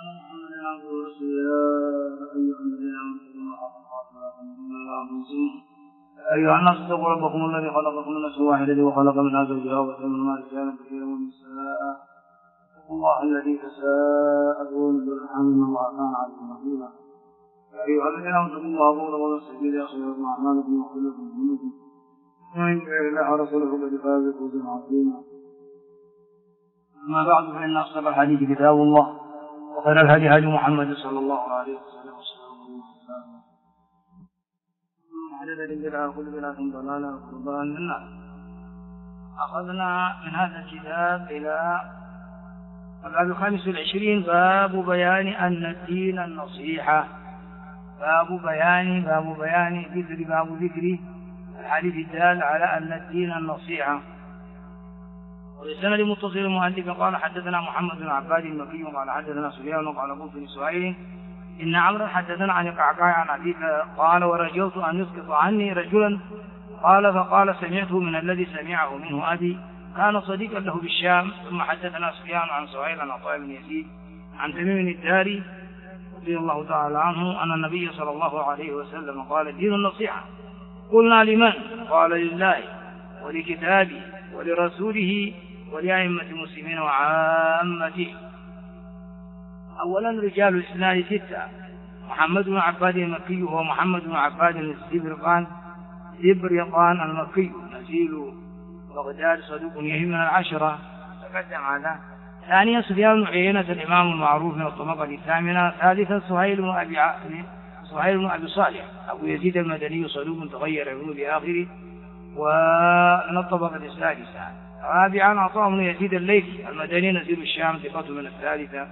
محمد عبده ورسوله أيها الذين آمنوا أيها الناس اتقوا ربكم الذي خلقكم من نفس واحدة وخلق منها زوجها وبث منهما رجالا كثيرا ونساء اتقوا الله الذي تساءلون به والأرحام إن الله كان عليكم رقيبا أيها الذين آمنوا اتقوا الله وقولوا قولا يصلح لكم أعمالكم ويغفر لكم ذنوبكم ومن يطع الله ورسوله فقد فاز فوزا عظيما. أما بعد فإن أصدق الحديث كتاب الله وخير الهدي هدي محمد صلى الله عليه وسلم محدثة بدعة وكل بدعة ضلالة وكل ضلال في النار. أخذنا من هذا الكتاب إلى الباب 25 باب بيان أن الدين النصيحة. باب ذكر الحديث الدال على أن الدين النصيحة. ولسند متصل المؤلف قال حدثنا محمد بن عباد المكي قال حدثنا سفيان قال قلت لسهيل إن عمرا حدثنا عن القعقاع عن أبيك قال ورجوت أن يسقط عني رجلا قال فقال سمعته من الذي سمعه منه أبي كان صديقا له بالشام. ثم حدثنا سفيان عن سهيل عن عطاء بن يزيد عن تميم الداري رضي الله تعالى عنه أن النبي صلى الله عليه وسلم قال الدين النصيحة. قلنا لمن؟ قال لله ولكتابه ولرسوله ولأئمة المسلمين وعامته. أولا رجال الإسناد 6: محمد بن عباد المكي هو محمد بن عباد الزبرقان المكي نزيل بغداد صدوق يهم من 10 تقدم هذا. ثانيا سفيان بن عيينة الإمام المعروف من الطبقة 8. ثالثا سهيل بن أبي صالح أبو يزيد المدني صدوق تغير ابنه بآخره ومن الطبقة 6. رابعا عطاء بن يزيد الليثي المدني نزيل الشام ثقة من 3.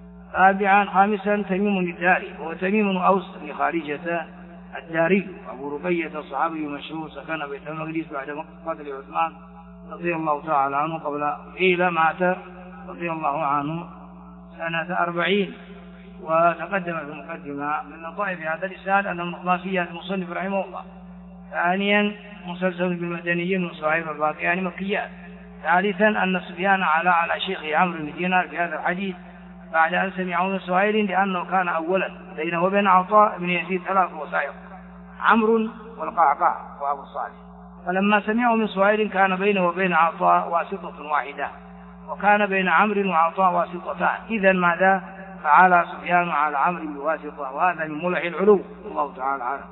خامسا تميم الداري وهو تميم أوس بن خارجة الداري أبو رقية الصحابي مشهور سكن بيت المقدس بعد قتل عثمان رضي الله تعالى عنه قبل قيل مات رضي الله عنه سنة 40. وتقدم في المقدمة من لطائف هذا الإسناد أن من خلاصيات المصنف رحمه الله. ثانيا مسلسل بالمدنيين من صحيح الباقيان مكيات. ثالثا أن سفيان على شيخ عمرو بن دينار في هذا الحديث بعد أن سمعه من سهيل لأنه كان أولا بينه وبين عطاء بن يزيد 3 وسائط عمرو والقعقاع وأبو صالح. فلما سمعه من سهيل كان بينه وبين عطاء واسطة واحدة وكان بين عمرو وعطاء واسطتان. إذن ماذا فعل سفيان على عمرو بواسطة وهذا من ملح العلو الله تعالى عنه.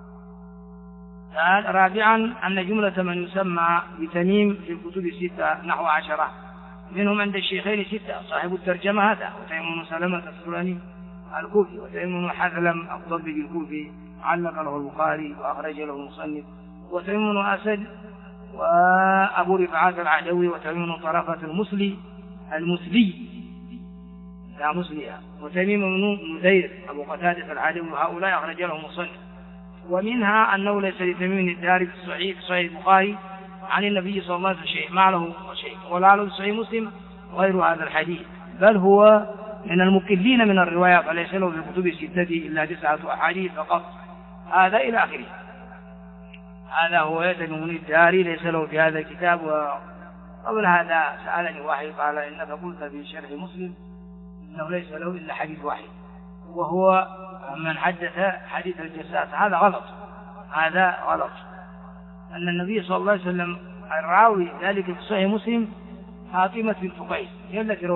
رابعا أن جملة من يسمى بتميم في الكتب 6 نحو 10 منهم عند الشيخين 6 صاحب الترجمة هذا وتيم بن سلمة السلمي الكوفي وتيم بن حذلم الضبي الكوفي علق له البخاري وأخرج له المصنف وتيم بن أسد وأبو رفعة العدوي وتيم بن طرفة المسلي لا مسلية وتميم بن مدير أبو قتادة العدوي وهؤلاء أخرج له المصنف. ومنها أنه ليس لتميم الداري في صحيح البخاري عن النبي صلى الله عليه وسلم شيء ما له شيء ولا له صحيح مسلم غير هذا الحديث بل هو من المقلين من الروايات وليس له في الكتب 6 إلا 9 أحاديث فقط. هذا إلى آخره. هذا هو تميم الداري ليس له في هذا الكتاب. وقبل هذا سألني واحد قال إنك قلت في شرح مسلم إنه ليس له إلا حديث واحد وهو من حدث حديث الجساس. هذا غلط. أن النبي صلى الله عليه وسلم الراوي ذلك في صحيح مسلم فاطمة بنت قيس هي التي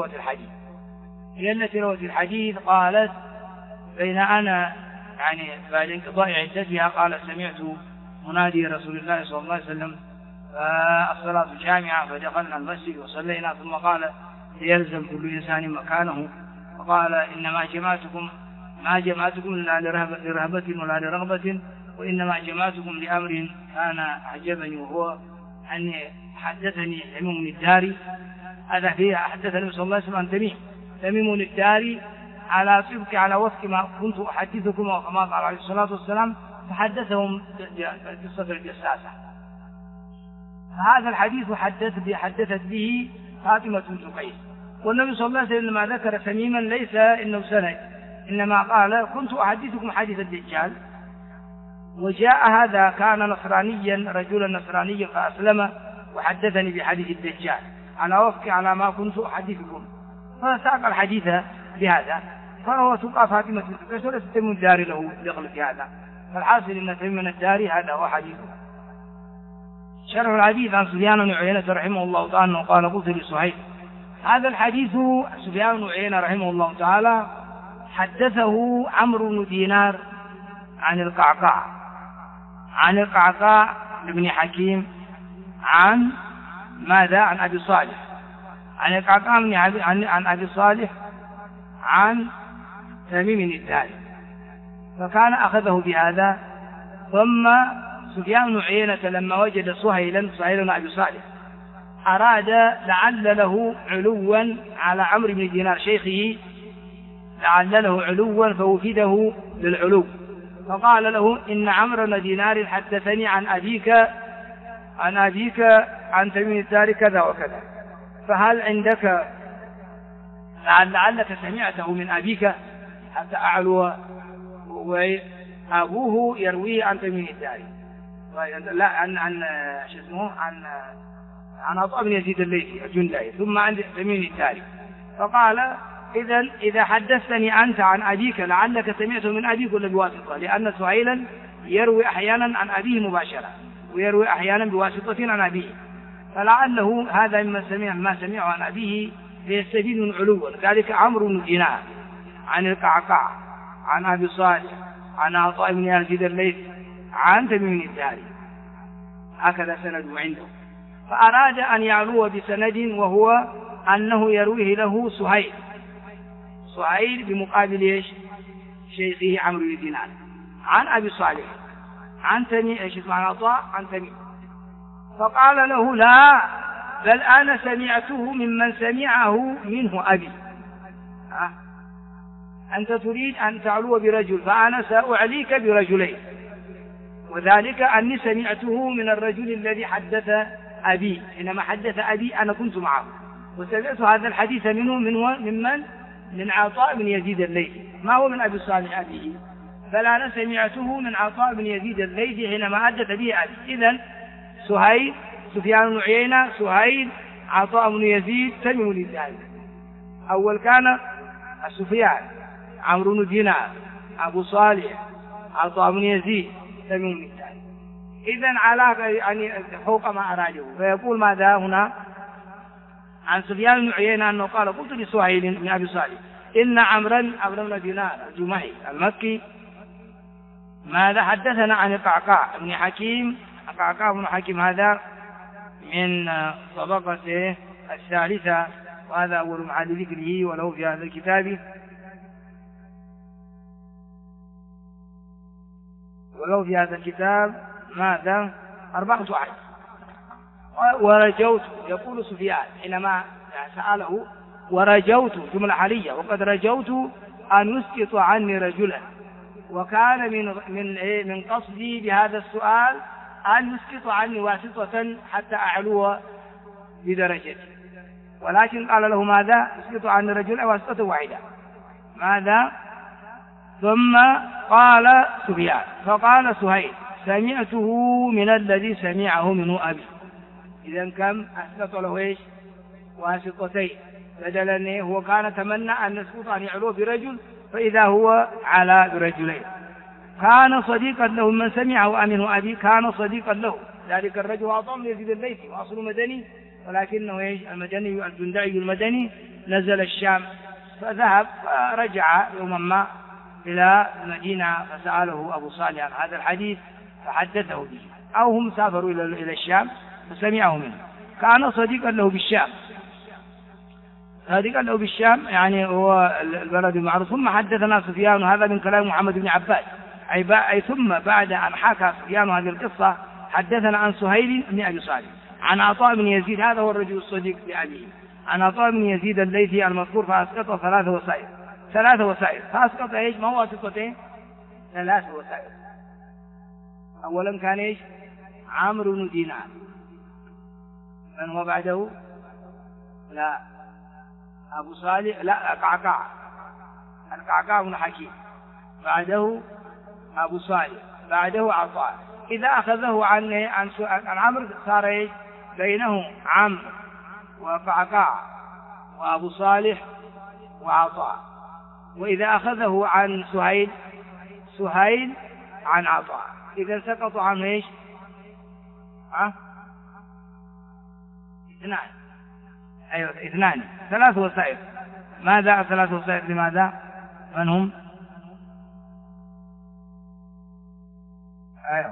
روت الحديث قالت بين أنا بعد انقضاء عدتها قال سمعت منادي رسول الله صلى الله عليه وسلم الصلاة جامعة فدخلنا المسجد وصلينا ثم قال يلزم كل إنسان مكانه وقال إنما ما جمعتكم لا لرهبة ولا لرغبة وإنما جمعتكم لأمر كان أعجبني وهو أن حدثني تميم الداري. هذا فيه حدثني صلى الله عليه وسلم عن تميم الداري على وفق ما كنت أحدثكم وكما قال عليه الصلاة والسلام فحدثهم قصة الجساسة. هذا الحديث حدثت به فاطمة بنت قيس والنبي صلى الله عليه وسلم لما ذكر تميما ليس إنه سند إنما قال كنت أحدثكم حديث الدجال. وجاء هذا كان رجلا نصرانيا فأسلم وحدثني بحديث الدجال على ما كنت أحدثكم فساق الحديث بهذا. فهو تبقى فاطمة بنت قيس وليس تميم الداري له دخل في هذا. فالحاصل أن تميم الداري هذا هو حديثه. شرح الحديث عن سفيان بن عيينة رحمه الله تعالى قال قلت لسهيل. هذا الحديث سفيان بن عيينة رحمه الله تعالى حدثه عمرو بن دينار عن القعقاع بن حكيم عن ماذا؟ عن أبي صالح، عن القعقاع عن أبي صالح عن تميم الداري، فكان أخذه بهذا. ثم سفيان بن عيينة لما وجد سهيل بن أبي صالح أراد لعل له علوا على عمرو بن دينار شيخه، لعل له علوا فوفده للعلو، فقال له إن عمرو بن دينار حدثني عن أبيك عن تميم الداري كذا وكذا، فهل عندك لعلك سمعته من أبيك حتى أعلو؟ وأبوه يرويه عن تميم الداري، لا عن شو اسمه عن عطاء بن يزيد الليثي الجندي، ثم عن تميم الداري. فقال إذا حدثتني أنت عن أبيك لعلك سمعته من أبيك ولا بواسطة، لأن سهيلا يروي أحيانا عن أبيه مباشرة ويروي أحيانا بواسطة عن أبيه، فلعله هذا ما سمعه عن أبيه ليستفيد من علوا. ذلك عمرو بن دينار عن القعقاع عن أبي صالح عن عطاء بن يزيد الليثي عن تميم الداري، هكذا سنده عنده. فأراد أن يعلو بسند وهو أنه يرويه له سهيل بمقابل ايش؟ شيخه عمرو بن دينار عن أبي صالح عن تميم عن عطاء عن تميم. فقال له لا، بل أنا سمعته ممن سمعه منه أبي. أنت تريد أن تعلو برجل، فأنا سأعليك برجلين، وذلك أني سمعته من الرجل الذي حدث أبي، حينما حدث أبي أنا كنت معه وسمعت هذا الحديث منه من عطاء بن يزيد الليثي، ما هو من أبي صالح أبيه، بل أنا سمعته من عطاء بن يزيد الليثي حينما حدث به أبي. إذن سفيان بن عيينة سهيل عطاء بن يزيد تميم الداري. أول كان سفيان عمرو بن دينار أبو صالح عطاء بن يزيد تميم الداري. إذن على يعني فوق ما أراده. فيقول ماذا هنا عن سفيان بن عيينة أنه قال قلت لسهيل بن أبي صالح إن عمرو بن دينار الجمحي المكي ماذا حدثنا عن القعقاع بن حكيم. القعقاع بن حكيم هذا من طبقته الثالثة، وهذا أول محل ذكره وله في هذا الكتاب ماذا 4 أحد. ورجوت يقول سفيان حينما سأله ورجوت جملة حالية، وقد رجوت أن يسقط عني رجلا، وكان من قصدي بهذا السؤال أن يسقط عني واسطة حتى أعلو بدرجتي، ولكن قال له ماذا يسقط عني رجلا واسطة واحدة ماذا. ثم قال سفيان فقال سهيل سمعته من الذي سمعه منه أبي. إذن كم أسقط له إيش؟ واسطتين، بدلا هو كان تمنى أن يسقط عن يعلو برجل، فإذا هو على برجلين. كان صديقا له من سمعه منه أبي، كان صديقا له ذلك الرجل عطاء بن يزيد الليثي وأصله مدني، ولكنه إيش؟ المدني الجندي المدني نزل الشام، فذهب فرجع يوما ما إلى المدينة فسأله أبو صالح عن هذا الحديث فحدثه به، أو هم سافروا إلى الشام فسمعه منه. كان صديقا له بالشام، يعني هو البلد المعروف. ثم حدثنا سفيان، هذا من كلام محمد بن عباد، أي ثم بعد أن حكى سفيان هذه القصة حدثنا عن سهيل بن أبي صالح عن عطاء بن يزيد، هذا هو الرجل الصديق لأبيه، عن عطاء بن يزيد الليثي المذكور، فأسقطه 3 وسائل. فأسقط إيش؟ ما هو واسطتين؟ 3 وسائل. أولا كان إيش؟ عمرو بن دينار. من هو بعده؟ لا أبو صالح، لا القعقاع بن حكيم، بعده أبو صالح، بعده عطاء. إذا أخذه عن عمرو صار إيش؟ بينه عمرو وقعقاع وأبو صالح وعطاء. وإذا أخذه عن سهيل، سهيل عن عطاء، إذا سقطوا عن إيش؟ اثنان. أيوة اثنان، ثلاث وسائل. ماذا ثلاث وسائل؟ لماذا؟ من هم؟ أيوة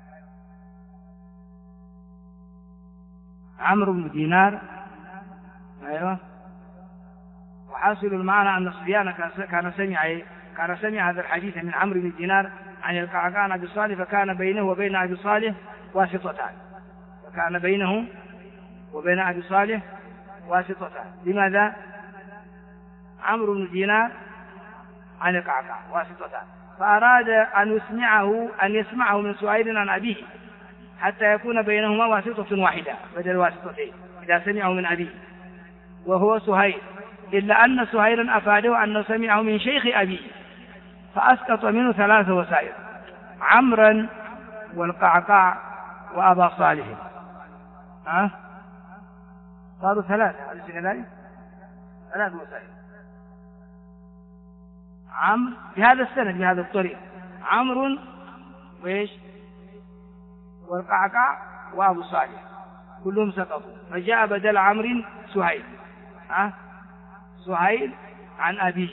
عمرو بن دينار. أيوة. وحاصل المعنى أن سفيان كان سمع هذا الحديث من عمرو بن دينار عن القعقاع عن أبي صالح، فكان بينه وبين أبي صالح واسطتان. فكان بينه وبين أبي صالح واسطتان. لماذا؟ عمرو بن دينار عن القعقاع واسطتان، فأراد أن يسمعه من سهيل عن أبيه حتى يكون بينهما واسطة واحدة بدل واسطتين إذا سمعه من أبيه وهو سهيل، إلا أن سهيلا أفاده أنه سمعه من شيخ أبيه، فأسقط منه ثلاث وسائل: عمرا والقعقاع وأبا صالح. صاروا ثلاثة، أليس كذلك؟ ثلاث وسائل. عمرو بهذا السند بهذا الطريق، عمرو وإيش؟ والقعقاع وأبو صالح كلهم سقطوا، فجاء بدل عمرو سهيل. سهيل عن أبيه،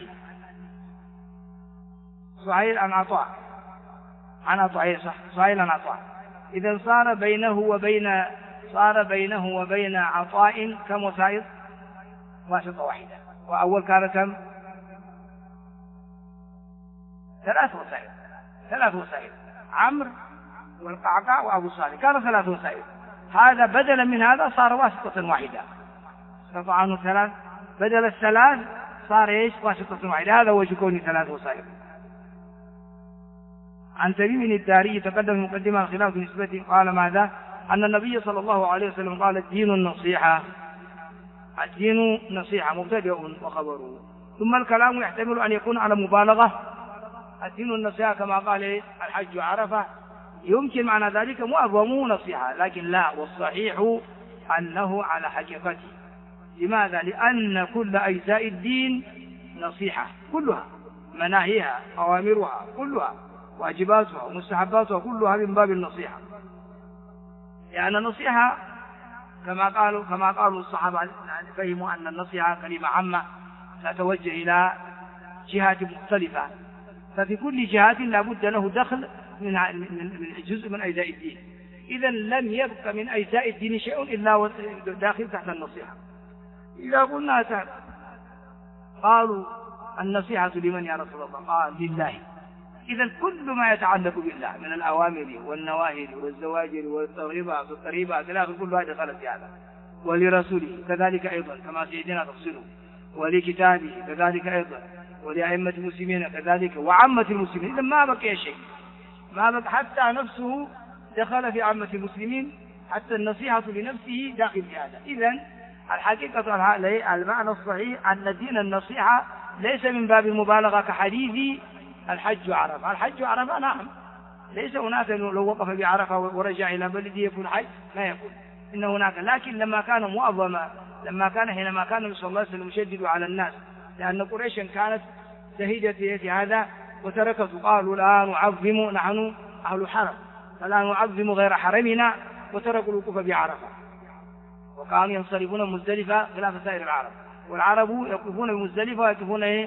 سهيل عن عطاء، صح، سهيل عن عطاء. إذا صار بينه وبين عطاء كم وسائل؟ واسطة واحدة. وأول كان كم؟ ثلاث وسائل. عمرو والقعقاع وأبو صالح كانوا ثلاث وسائل. هذا بدلا من هذا صار واسطة واحدة، سقط عنه ثلاث، بدل الثلاث صار ايش؟ واسطة واحدة. هذا هو كون ثلاث وسائل. عن تميم الداري تقدم في مقدمة الخلاف بنسبته قال ماذا؟ أن النبي صلى الله عليه وسلم قال: الدين النصيحة. الدين نصيحة مبتدأ وخبره، ثم الكلام يحتمل أن يكون على مبالغة. الدين النصيحة كما قال الحج عرفة، يمكن معنى ذلك معظم نصيحة، لكن لا، والصحيح أنه على حقيقته. لماذا؟ لأن كل أجزاء الدين نصيحة كلها، مناهيها، أوامرها كلها، واجباتها ومستحباتها كلها من باب النصيحة. يعني النصيحة كما قالوا الصحابة فهموا أن النصيحة كلمة عامة تتوجه إلى جهات مختلفة، ففي كل جهة لابد له دخل من جزء من أجزاء الدين. إذا لم يبق من أجزاء الدين شيء إلا داخل تحت النصيحة. إذا قلنا قالوا النصيحة لمن يا رسول الله؟ قال: لله. إذا كل ما يتعلق بالله من الأوامر والنواهي والزواجر والترهيبات إلى آخره كلها دخلت في هذا، ولرسوله كذلك أيضا كما سيدنا تفصيله، ولكتابه كذلك أيضا، ولأئمة المسلمين كذلك، وعامة المسلمين. إذا ما بقي شيء، ما بقي، حتى نفسه دخل في عامة المسلمين، حتى النصيحة لنفسه داخل في هذا. إذا الحقيقة المعنى الصحيح أن دين النصيحة ليس من باب المبالغة كحديث الحج عرفة. الحج عرفة نعم، ليس هناك لو وقف بعرفة ورجع إلى بلده يكون حج، لا يكون، إن هناك. لكن لما كان معظما، حينما كان النبي صلى الله عليه وسلم يشدد على الناس، لأن قريشا كانت شهيدة في هذا وتركته، قالوا لا نعظم، نحن أهل حرم فلا نعظم غير حرمنا، وتركوا الوقوف بعرفة، وكانوا ينصرفون مزدلفة خلاف سائر العرب، والعرب يقفون بمزدلفة ويقفون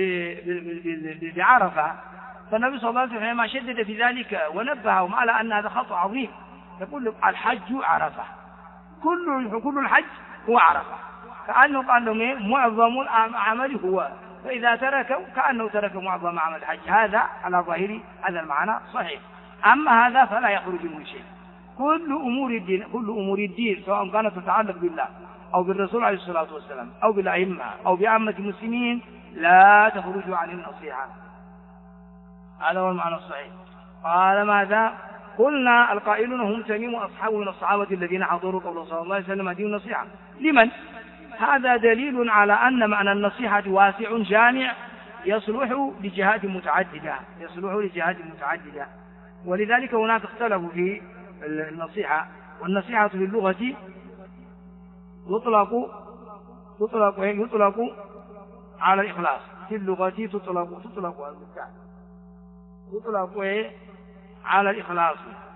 بعرفة. فالنبي صلى الله عليه وسلم حينما شدد في ذلك ونبههم على أن هذا خطأ عظيم، يقول الحج عرفة، كل الحج هو عرفة، كأنه قال لهم معظم العمل هو، فإذا تركوا كأنه ترك معظم عمل الحج. هذا على ظاهر هذا المعنى صحيح. أما هذا فلا يخرج من شيء. كل أمور الدين سواء كانت تتعلق بالله أو بالرسول عليه الصلاة والسلام أو بالأئمة أو بعامة المسلمين لا تخرج عن النصيحة. هذا هو المعنى الصحيح. قال ماذا؟ قلنا القائلون هم تميم وأصحابه من الصحابة الذين حضروا قول صلى الله عليه وسلم دين النصيحة. لمن؟ هذا دليل على أن معنى النصيحة واسع جامع يصلح لجهات متعددة، ولذلك هناك اختلفوا في النصيحة. والنصيحة في اللغة يطلق على الإخلاص، في اللغة تطلق على الإخلاص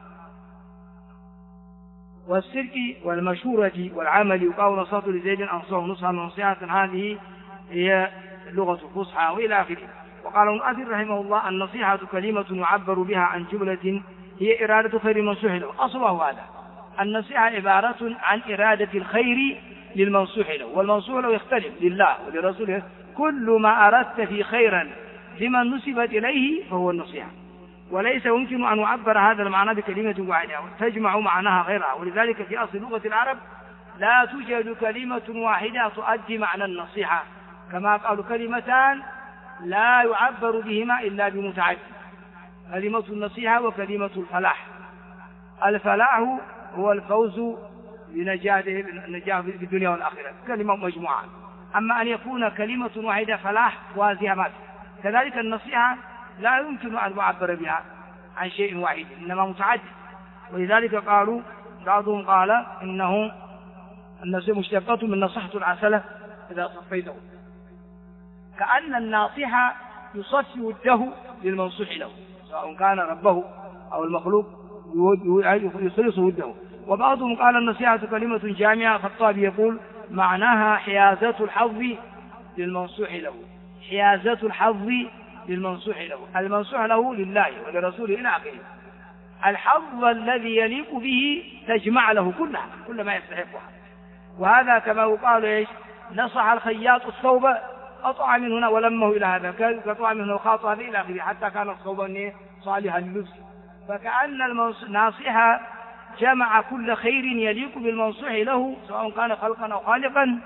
والصدق والمشورة والعمل. يقال نصحت لزيد أنصحه نصحا ونصيحة، هذه هي اللغة الفصحى وإلى آخره. وقال ابن أثير رحمه الله: النصيحة كلمة يعبر بها عن جملة هي إرادة خير المنصوح له. أصله هذا، النصيحة عبارة عن إرادة الخير للمنصوح له، والمنصوح له يختلف لله ولرسوله. كل ما أردت في خيرا لمن نسبت إليه فهو النصيحة، وليس يمكن أن يعبر هذا المعنى بكلمة واحدة تجمع معناها غيرها. ولذلك في أصل لغة العرب لا توجد كلمة واحدة تؤدي معنى النصيحة، كما قالوا كلمتان لا يعبر بهما إلا بمتعدد: كلمة النصيحة وكلمة الفلاح. الفلاح هو الفوز بنجاة في الدنيا والآخرة، كلمة مجموعة. أما أن يكون كلمة واحدة فلاح وازهمات، كذلك النصيحة لا يمكن أن يعبر بها عن شيء واحد، إنما متعدد. ولذلك قالوا بعضهم قال إنه النصيحة مشتقة من نصحة العسلة إذا صفيته، كأن الناصحة يصفي وده للمنصوح له، سواء كان ربه أو المخلوق يخلص وده. وبعضهم قال النصيحة كلمة جامعة، فالطابي يقول معناها حيازة الحظ للمنصوح له، حيازة الحظ للمنصوح له، المنصوح له لله ولرسوله إلى آخره. الحظ الذي يليق به تجمع له كل ما يستحقها. وهذا كما يقال إيش؟ نصح الخياط الثوب قطع من هنا ولمه إلى هذا، قطع من هنا وخاط هذا إلى آخره، حتى كان الثوب صالحا للبس. فكأن الناصحة جمع كل خير يليق بالمنصوح له، سواء كان خلقا أو خالقا،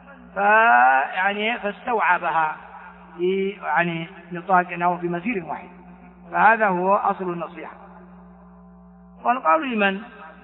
فاستوعبها في نطاق أو في مسير واحد. فهذا هو أصل النصيحة. قالوا لمن؟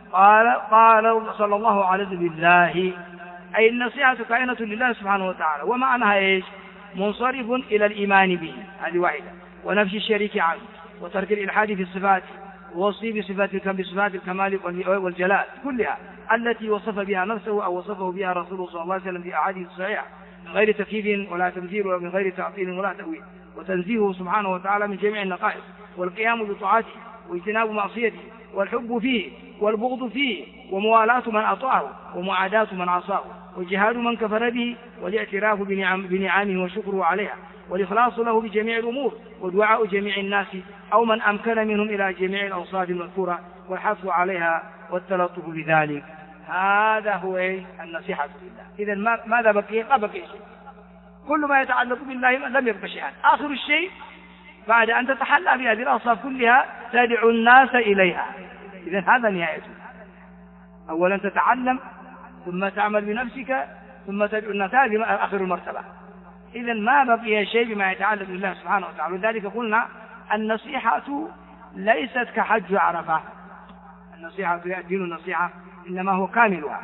قال صلى الله عليه وسلم: لله، أي النصيحة كائنة لله سبحانه وتعالى. ومعناها إيش؟ منصرف إلى الإيمان به، هذه واحدة، ونفي الشريك عنه، وترك الإلحاد في الصفات، ووصفه بصفات الكمال والجلال كلها التي وصف بها نفسه أو وصفه بها رسوله صلى الله عليه وسلم في أحاديث الصحيحة، من غير تكييف ولا تمثيل ومن غير تعطيل ولا تأويل، وتنزيهه سبحانه وتعالى من جميع النقائص، والقيام بطاعته واجتناب معصيته، والحب فيه والبغض فيه، وموالاة من أطاعه ومعاداة من عصاه، وجهاد من كفر به، والاعتراف بنعمه وشكره عليها، والإخلاص له بجميع الأمور، ودعاء جميع الناس أو من أمكن منهم إلى جميع الأوصاف المذكورة، والحث عليها والتلطف بذلك. هذا هو النصيحة لله. إذن ماذا بقي؟ ما بقي شيء. كل ما يتعلق بالله لم يبقى شيئا. آخر الشيء بعد أن تتحلى بهذه الأوصاف كلها تدعو الناس إليها. إذن هذا نهايته. أولا تتعلم، ثم تعمل بنفسك، ثم تدعو الناس، هذه آخر المرتبة. إذن ما بقي شيء بما يتعلق بالله سبحانه وتعالى. ولذلك قلنا النصيحة ليست كحج عرفة، النصيحة دين النصيحة إنما هو كاملها.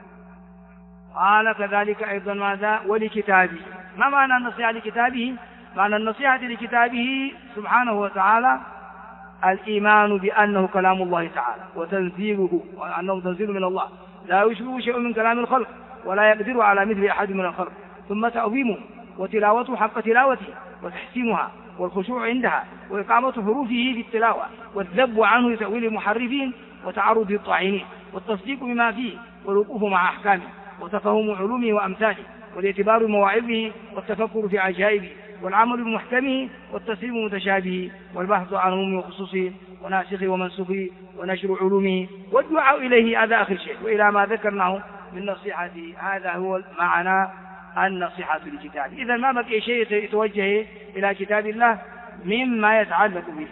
قال كذلك أيضا ماذا؟ ولكتابه. ما معنى النصيحة لكتابه؟ معنى النصيحة لكتابه سبحانه وتعالى الإيمان بأنه كلام الله تعالى وتنزيله، وأنه تنزيل من الله لا يشبه شيء من كلام الخلق ولا يقدر على مثل أحد من الخلق، ثم تعظيمه وتلاوته حق تلاوته، وتحسينها والخشوع عندها، وإقامة حروفه في التلاوة، والذب عنه لتأويل المحرفين وتعرض الطاعنين، والتصديق بما فيه، والوقوف مع أحكامه، وتفهم علومه وأمثاله، والاعتبار بمواعظه، والتفكر في عجائبه، والعمل بمحكمه، والتسليم بمتشابهه، والبحث عن عمومه وخصوصه وناسخه ومنسوخه، ونشر علومه، والدعاء إليه. هذا آخر شيء. وإلى ما ذكرناه من نصيحته. هذا هو معنى النصيحة لكتاب. إذا ما بقي شيء يتوجه إلى كتاب الله مما يتعلق به.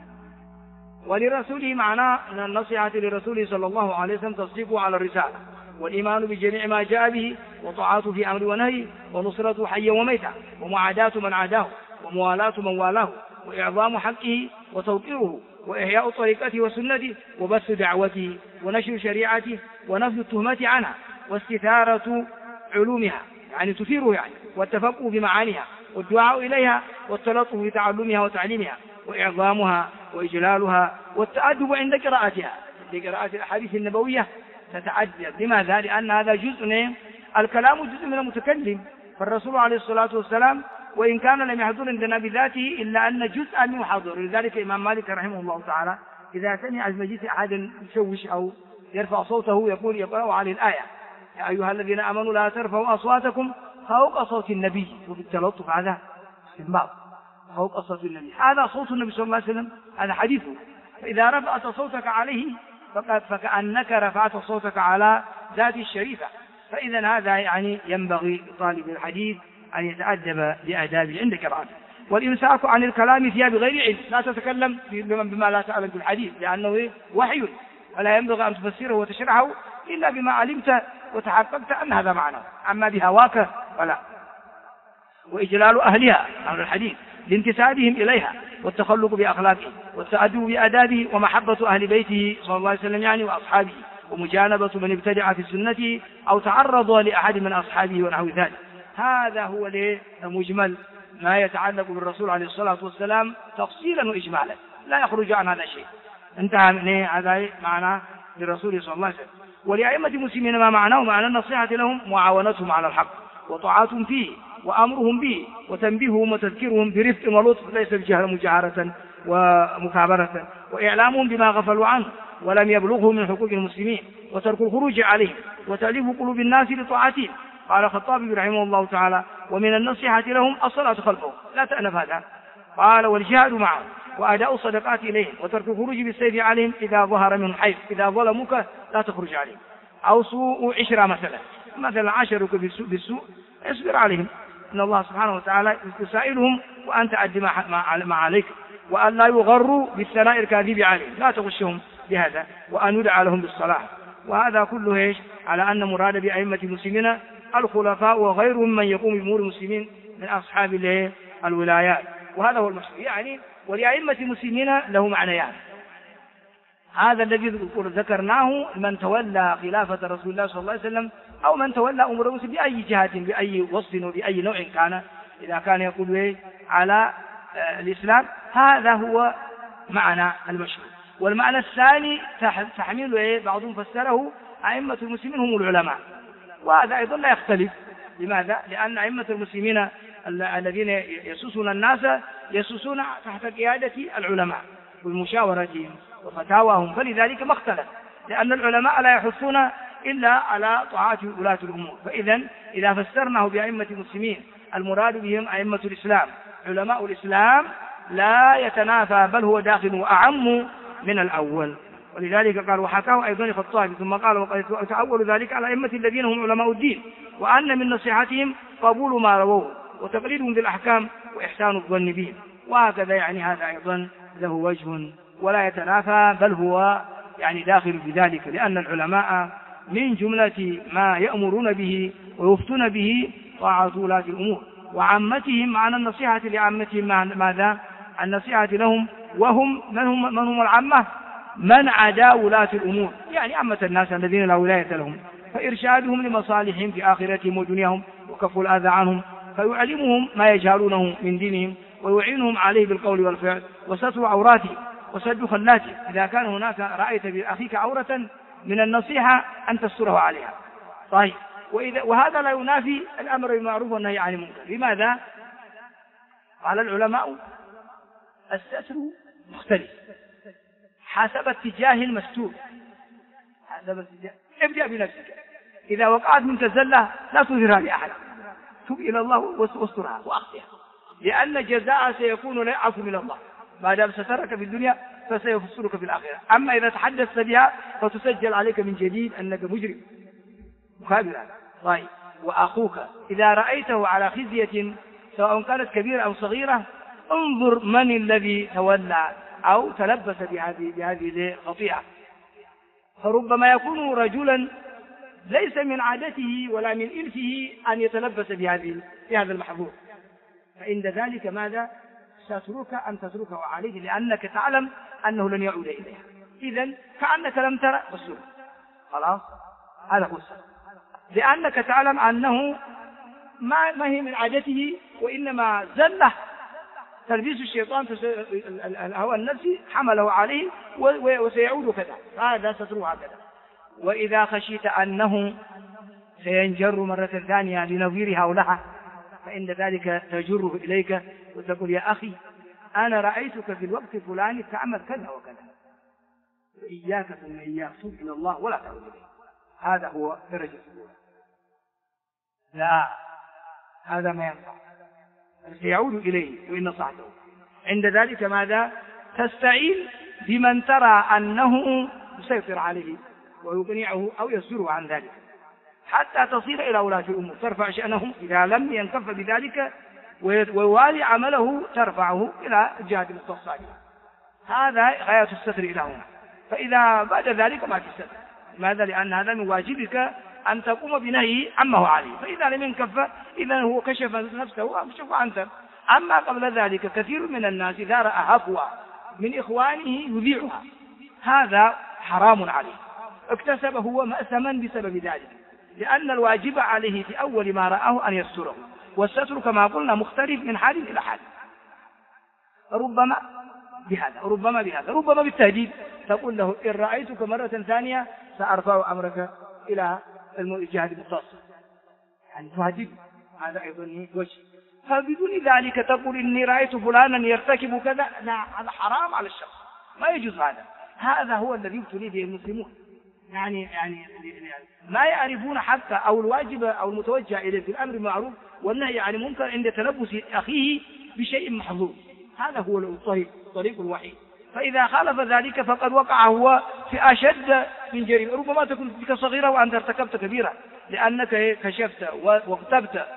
ولرسوله معنى النصيحة لرسوله صلى الله عليه وسلم تصديقه على الرسالة، والإيمان بجميع ما جاء به، وطاعته في أمر ونهي، ونصرته حيا وميتا، ومعاداة من عاداه، وموالاة من والاه، وإعظام حقه وتوقيره، وإحياء طريقته وسنته، وبث دعوته، ونشر شريعته، ونفي التهمة عنها، واستثارة علومها تثيره والتفقه بمعانيها، والدعاء إليها، والتلطف بتعلمها وتعليمها، وإعظامها وإجلالها، والتأدب عند قراءتها. لقراءة الأحاديث النبوية تتأدب. لماذا؟ لأن هذا جزء الكلام جزء من المتكلم، فالرسول عليه الصلاة والسلام وإن كان لم يحضر عندنا بذاته إلا أن جزءا منه حضر. لذلك الإمام مالك رحمه الله تعالى إذا سمع المجلس أحد يشوش أو يرفع صوته يقرأ عليه الآية: يا أيها الذين آمنوا لا ترفعوا أصواتكم فوق صوت النبي. وبالتلطف هذا استنباط، فوق صوت النبي، هذا صوت النبي صلى الله عليه وسلم، هذا حديثه. فإذا رفعت صوتك عليه فكأنك رفعت صوتك على ذات الشريفة. فإذا هذا يعني ينبغي لطالب الحديث أن يتأدب بآدابه عند قراءته. والإمساك عن الكلام فيها بغير علم، لا تتكلم بما لا تعلم في الحديث، لأنه وحي، ولا ينبغي أن تفسره وتشرحه إلا بما علمت وتحققت أن هذا معنى، أما بهواك فلا. وإجلال أهلها عن الحديث لانتسابهم إليها والتخلق بأخلاقهم والتأدب بآدابه ومحبة أهل بيته صلى الله عليه وسلم يعني وأصحابه، ومجانبة من ابتدع في سنته أو تعرض لأحد من أصحابه ونحو ذلك. هذا هو مجمل ما يتعلق بالرسول عليه الصلاة والسلام تفصيلا وإجمالا، لا يخرج عن هذا الشيء. انتهى من هذا معنى للرسول صلى الله عليه وسلم. ولأئمة المسلمين ما معناه معنى النصيحة لهم معاونتهم على الحق وطاعتهم فيه وأمرهم به وتنبيههم وتذكيرهم برفق ولطف، ليس الجهل مجاهرة ومكابرة، وإعلامهم بما غفلوا عنه ولم يبلغه من حقوق المسلمين، وترك الخروج عليهم وتأليف قلوب الناس لطاعتهم. قال الخطابي رحمه الله تعالى: ومن النصيحة لهم الصلاة خلفهم، لا تأنف هذا. قال: والجهاد معهم وأداء الصدقات إليهم وترك الخروج بالسيف عليهم إذا ظهر منهم حيث، إذا ظلموك لا تخرج عليهم. أو سوء عشرة مثلا عاشروك بالسوء اصبر عليهم، إن الله سبحانه وتعالى يسائلهم وأنت أدي ما عليك، وأن لا يغروا بالثناء الكاذب عليهم، لا تغشهم بهذا، وأن يدعى لهم بالصلاح. وهذا كله ايش؟ على أن مراد بأئمة المسلمين الخلفاء وغيرهم من يقوم بأمور المسلمين من أصحاب الولايات. وهذا هو المشروع يعني. ولأئمة المسلمين له معنيان: هذا الذي ذكرناه من تولى خلافة رسول الله صلى الله عليه وسلم أو من تولى أمور المسلمين بأي جهة بأي وصف وبأي نوع كان، إذا كان يقول على الإسلام، هذا هو معنى المشروع. والمعنى الثاني تحميل بعضهم فسره أئمة المسلمين هم العلماء، وهذا أيضا لا يختلف. لماذا؟ لأن أئمة المسلمين الذين يسوسون الناس يسوسون تحت قيادة العلماء ومشاورتهم وفتاواهم، فلذلك ما اختلف، لأن العلماء لا يحثون إلا على طاعة ولاة الأمور. فإذا إذا فسرناه بأئمة المسلمين المراد بهم أئمة الإسلام علماء الإسلام لا يتنافى، بل هو داخل وأعم من الأول. ولذلك قال: وحكاه أيضا الخطابي ثم قال: وقد يتأول ذلك على أئمة الذين هم علماء الدين، وأن من نصيحتهم قبول ما رووه وتقليدهم بالأحكام وإحسان الظن بهم. وهكذا يعني هذا أيضا له وجه ولا يتنافى، بل هو يعني داخل في ذلك، لأن العلماء من جملة ما يأمرون به ويفتون به طاعة ولاة الأمور، وعامتهم معنى النصيحة لعامتهم ماذا؟ النصيحة لهم، وهم من هم العامة؟ من عدا ولاة الأمور، يعني عامة الناس الذين لا ولاية لهم، فإرشادهم لمصالحهم في آخرتهم ودنياهم وكف الأذى عنهم، فيعلمهم ما يجهلونه من دينهم ويعينهم عليه بالقول والفعل وستر عوراتهم وسد خلاتهم. إذا كان هناك رأيت بأخيك عورة من النصيحة أن تستره عليها. طيب، وهذا لا ينافي الأمر بالمعروف والنهي عن المنكر. لماذا؟ قال العلماء: الستر مختلف حسب اتجاه المستور، حسب اتجاه. ابدأ بنفسك، إذا وقعت منك زلة لا تظهرها لأحد، تب إلى الله واسترها وأخطئها، لأن جزاء سيكون لا يعفو من الله، ما دام سترك في الدنيا فسيفسرك في الآخرة. أما إذا تحدثت بها فتسجل عليك من جديد أنك مجرم مخابرا. طيب، وأخوك إذا رأيته على خزية سواء كانت كبيرة أو صغيرة، انظر من الذي تولى أو تلبس بهذه الخطيئة، فربما يكون رجلا ليس من عادته ولا من إرثه أن يتلبس بهذا المحظور، فعند ذلك ماذا؟ سترك أن تتركه عليه، لأنك تعلم أنه لن يعود إليها. إذن كأنك لم ترى بسرعة، خلاص، هذا هو السبب، لأنك تعلم أنه ما هي من عادته، وإنما زله تلبيس الشيطان الهوى النفسي حمله عليه وسيعود كذا، هذا ستره هكذا. وإذا خشيت أنه سينجر مرة ثانية لنظيرها ولها فإن ذلك تجره إليك وتقول يا أخي أنا رأيتك في الوقت الفلاني تعمل كذا وكذا، إياك ثم إياك تب إلى الله ولا تعود إليه. هذا هو درجة الأولى. لا، هذا ما ينفع، سيعود إليه وإن نصحته. عند ذلك ماذا؟ تستعين بمن ترى أنه يسيطر عليه ويقنعه أو يصدره عن ذلك حتى تصير إلى ولاة الأمور، ترفع شأنهم إذا لم ينكف بذلك ويوالي عمله ترفعه إلى الجهة المختصة. هذا غاية الستر إلى هنا. فإذا بعد ذلك ما في ستر. لماذا؟ لأن هذا من واجبك أن تقوم بنهي عما هو عليه، فإذا لم ينكف إذا هو كشف نفسه أو كشف عنك. أما قبل ذلك كثير من الناس إذا رأى هفوة من إخوانه يذيعها، هذا حرام عليه، اكتسب هو مأثما بسبب ذلك، لأن الواجب عليه في أول ما رآه أن يستره، والستر كما قلنا مختلف من حال إلى حال، ربما بهذا ربما بالتهديد، تقول له إن رأيتك مرة ثانية سأرفع أمرك إلى الجهة المختصة، يعني تهدد. هذا أيضا وجه. فبدون ذلك تقول إني رأيت فلانا يرتكب كذا، لا، هذا حرام على الشخص، ما يجوز. هذا هو الذي يبتلي به المسلمون، يعني ما يعرفون حتى أو الواجب أو المتوجه إليه في الأمر بالمعروف والنهي عن المنكر عند تلبس أخيه بشيء محظوظ. هذا هو الطريق الوحيد. فإذا خالف ذلك فقد وقع هو في أشد من جريمة، ربما تكون تلك صغيرة وأنت ارتكبت كبيرة، لأنك كشفت واغتبت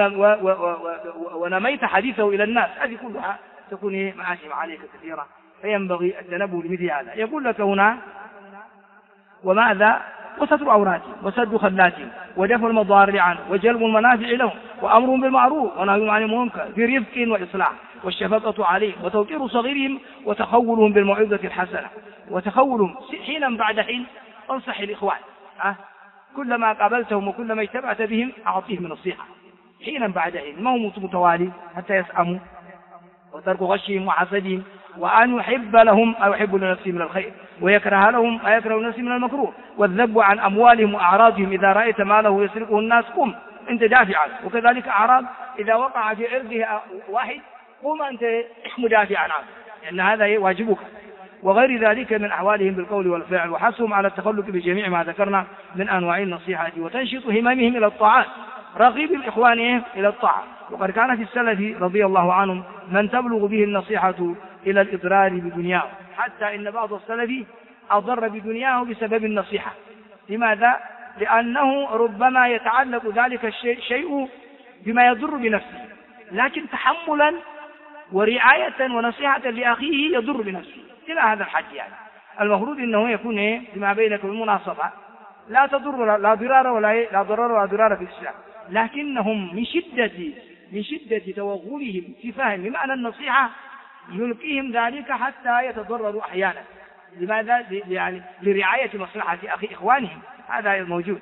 ونميت حديثه إلى الناس. هذه كلها تكون مآثم عليك كثيرة، فينبغي التنبه لمثل هذا. يقول لك هنا وماذا؟ وستر عوراتهم وسد خلاتهم ودفع المضار عنه وجلب المنافع لهم وأمرهم بالمعروف ونهيهم عن المنكر برفق وإصلاح والشفقة عليهم وتوقير صغيرهم وتخولهم بالموعظة الحسنة وتخولهم حينا بعد حين. انصح الإخوان، كلما قابلتهم وكلما اجتمعت بهم أعطيهم نصيحة حينا بعد حين، ما هو متوالي حتى يسأموا، وترك غشهم وحسدهم، وأن يحب لهم أو يحب لنفسه من الخير ويكره لهم أو يكره لنفسه من المكروه، والذب عن أموالهم وأعراضهم. إذا رأيت ماله يسرقه الناس قم أنت دافع عنه، وكذلك أعراض إذا وقع في عرضه واحد قم أنت مدافعا عنه، لأن هذا واجبك. وغير ذلك من أحوالهم بالقول والفعل، وحثهم على التخلق بجميع ما ذكرنا من أنواع النصيحة، وتنشط هممهم إلى الطاعات، رغيب الإخوان إلى الطاعة. وقد كان في السلف رضي الله عنهم من تبلغ به النصيحة إلى الإضرار بدنياه، حتى إن بعض السلف أضر بدنياه بسبب النصيحة. لماذا؟ لأنه ربما يتعلق ذلك الشيء بما يضر بنفسه، لكن تحملا ورعاية ونصيحة لأخيه يضر بنفسه إلى هذا الحد. يعني المفروض أنه يكون بما بينك بالمناصفة، لا تضر، لا ضرار ولا ضرر ولا ضرار في الإسلام، لكنهم من شدة توغلهم في فهم معنى النصيحة يلقيهم ذلك حتى يتضرروا أحيانا. لماذا؟ يعني لرعاية مصلحة إخوانهم. هذا موجود.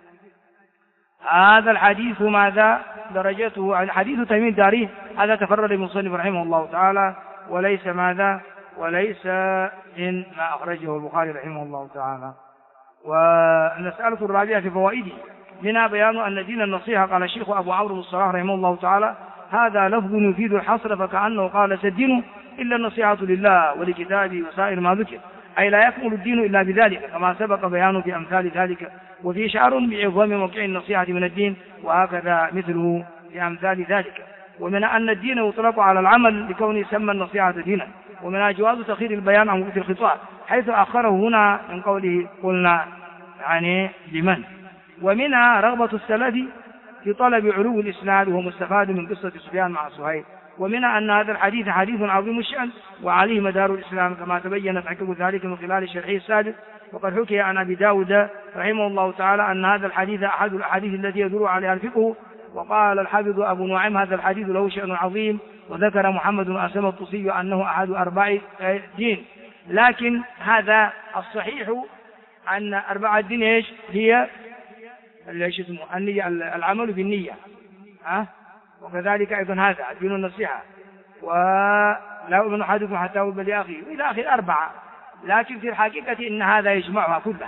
هذا الحديث ماذا درجته؟ عن حديث تميم الداري، هذا تفرد المصنف رحمه الله تعالى، وليس ماذا؟ وليس من ما أخرجه البخاري رحمه الله تعالى. والمسألة الرابعة في فوائده منها بيان أن دين النصيحة. قال الشيخ أبو عمرو بن الصلاح رحمه الله تعالى هذا لفظ يفيد الحصر، فكأنه قال سدينه إلا النصيحة لله ولكتابه وسائر ما ذكر، أي لا يكمل الدين إلا بذلك، كما سبق بيانه في أمثال ذلك. وفي شعر بعظم موقع النصيحة من الدين، وهكذا مثله في أمثال ذلك. ومن أن الدين يطلق على العمل لكونه يسمى النصيحة دينا، ومنها جواز تأخير البيان عن وقت الخطاب حيث أخره هنا من قوله قلنا يعني لمن. ومنها رغبة السلف في طلب علو الإسناد، وهو مستفاد من قصة سفيان مع سهيل. ومنها أن هذا الحديث حديث عظيم الشأن وعليه مدار الإسلام، كما تبين عقب ذلك من خلال شرحه السابق. وقد حكي عن أبي داود رحمه الله تعالى أن هذا الحديث أحد الأحاديث التي يدور عليها الفقه. وقال الحافظ أبو نعيم هذا الحديث له شأن عظيم. وذكر محمد بن أسلم الطوسي أنه أحد أرباع دين، لكن هذا الصحيح أن أرباع الدين إيش هي؟ النية، العمل بالنية، وكذلك أيضا هذا دين النصيحة، ولا يؤمن أحدكم حتى يحب لأخيه إلى آخر أربعة. لكن في الحقيقة إن هذا يجمعها كلها،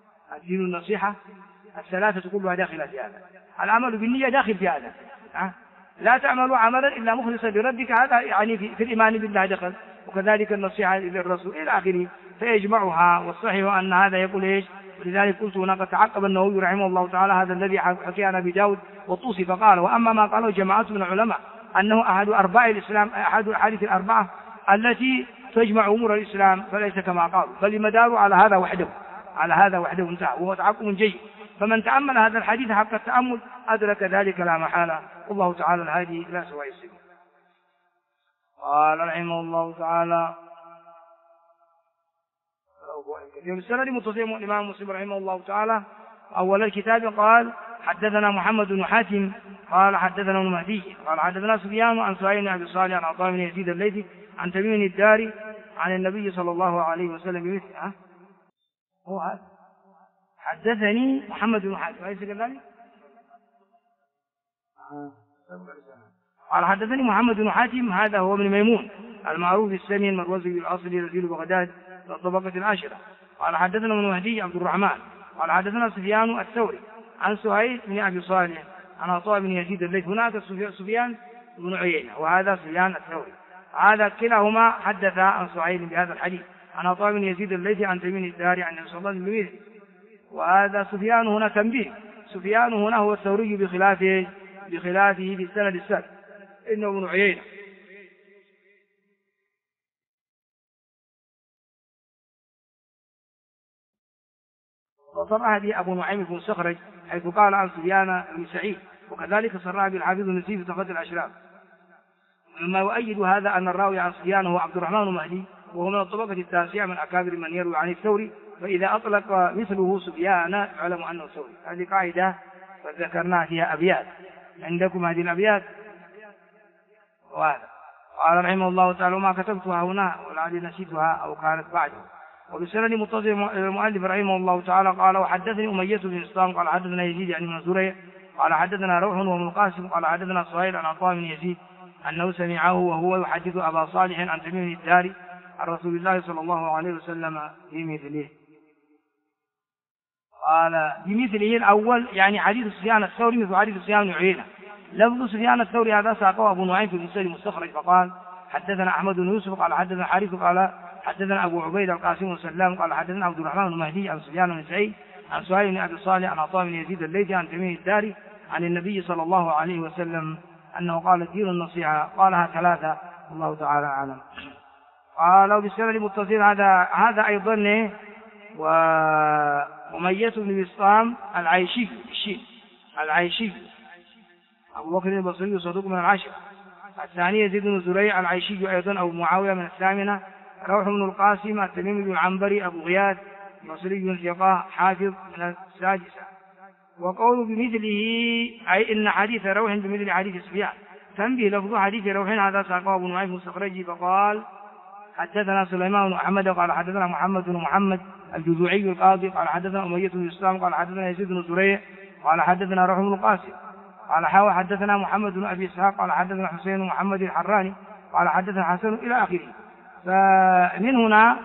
الدين النصيحة الثلاثة كلها داخلة في هذا، العمل بالنية داخل في هذا، لا تعملوا عملا إلا مخلصا لربك، هذا يعني في الإيمان بالله دخل، وكذلك النصيحة للرسول إلى آخره، فيجمعها. والصحيح أن هذا يقول إيش؟ ولذلك قلت هنا قد تعقب النووي رحمه الله تعالى هذا الذي حكي عن أبي داود والطوسي فقال: وأما ما قاله جماعة من العلماء أنه أحد أرباع الإسلام، أحد الأحاديث الأربعة التي تجمع أمور الإسلام، فليس كما قال، بل المدار على هذا وحده، على هذا وحده انتهى، وهو تعقب جيد. فمن تأمل هذا الحديث حق التأمل أدرك ذلك لا محالة، والله تعالى الهادي لا سواء السبيل. قال رحمه الله تعالى: في السند متصل الإمام مسلم رحمه الله تعالى أول الكتاب قال: حدثنا محمد بن حاتم قال حدثنا ابن مهدي قال حدثنا سفيان عن سعيد بن أبي صالح عن عطاء بن يزيد الليثي عن تميم الداري عن النبي صلى الله عليه وسلم بمثله. هو هذا حدثني محمد بن حاتم أليس كذلك؟ قال حدثني محمد بن حاتم، هذا هو ابن ميمون المعروف بالسمي المروزي بالأصل رجل بغداد الطبقة العاشرة. قال حدثنا ابن مهدي عبد الرحمن قال حدثنا سفيان الثوري عن سهيل بن أبي صالح عن عطاء بن يزيد الليثي. هناك سفيان بن عيينة وهذا سفيان الثوري، هذا كلاهما حدث عن سهيل بهذا الحديث عن عطاء بن يزيد الليثي عن تميم الداري عن النبي صلى الله عليه وسلم. وهذا سفيان هنا تنبيه، سفيان هنا هو الثوري بخلافه في السند السابق إنه ابن عيينة. وصرح به أبو نعيم بن سخرج حيث قال عن سفيان بن سعيد، وكذلك صرح به الحافظ النسي في طبقة الأشراف. ومما يؤيد هذا أن الراوي عن سفيان هو عبد الرحمن المهدي، وهو من الطبقة التاسعة من أكابر من يروي عن الثوري، فإذا أطلق مثله سفيان يعلم أنه ثوري. هذه قاعدة وذكرنا فيها أبيات، عندكم هذه الأبيات. وهذا قال رحمه الله تعالى: وما كتبتها هنا ولعلي نسيتها أو كانت بعده. وبسند متصل المؤلف رحمه الله تعالى قال: وحدثني أمية بن إسلام قال حدثنا يزيد يعني من زريع قال حدثنا روح وابن القاسم قال حدثنا سهيل عن عطاء بن يزيد أنه سمعه وهو يحدث أبا صالح عن تميم الداري عن رسول الله صلى الله عليه وسلم بمثله. قال بمثله الأول يعني حديث سفيان الثوري مثل حديث سفيان بن عيينة. لفظ سفيان الثوري هذا ساقه أبو نعيم في المسند المستخرج فقال: حدثنا أحمد بن يوسف قال حدثنا حارث قال حدثنا أبو عبيد القاسم بن سلام قال حدثنا عبد الرحمن بن مهدي عن سفيان بن سعيد عن سهيل بن أبي صالح عن عطاء بن يزيد الليثي عن تميم الداري عن النبي صلى الله عليه وسلم أنه قال: دين النصيحة. قالها ثلاثة، الله تعالى أعلم. قالوا بالسند المتصل هذا أيضا وأمية بن بسطام العيشي العيشي أبو بكر البصري صدوق من العاشرة. الثاني يزيد بن زريع العيشي أيضا أو معاوية من الثامنة. روح بن القاسم التميمي بن عنبري أبو غياث مصري بن ثقة حافظ من السادسة. وقول بمثله أي إن حديث روح بمثل حديث سفيان. تنبيه لفظ حديث روح هذا ساقه أبو نعيم المستخرجي فقال: حدثنا سليمان بن حمد قال حدثنا محمد بن محمد الجزوعي القاضي قال حدثنا أمية بن الإسلام قال حدثنا يزيد بن زريع قال حدثنا روح بن القاسم قال حدثنا محمد بن أبي إسحاق قال حدثنا حسين بن محمد الحراني قال حدثنا حسن إلى آخره. فمن هنا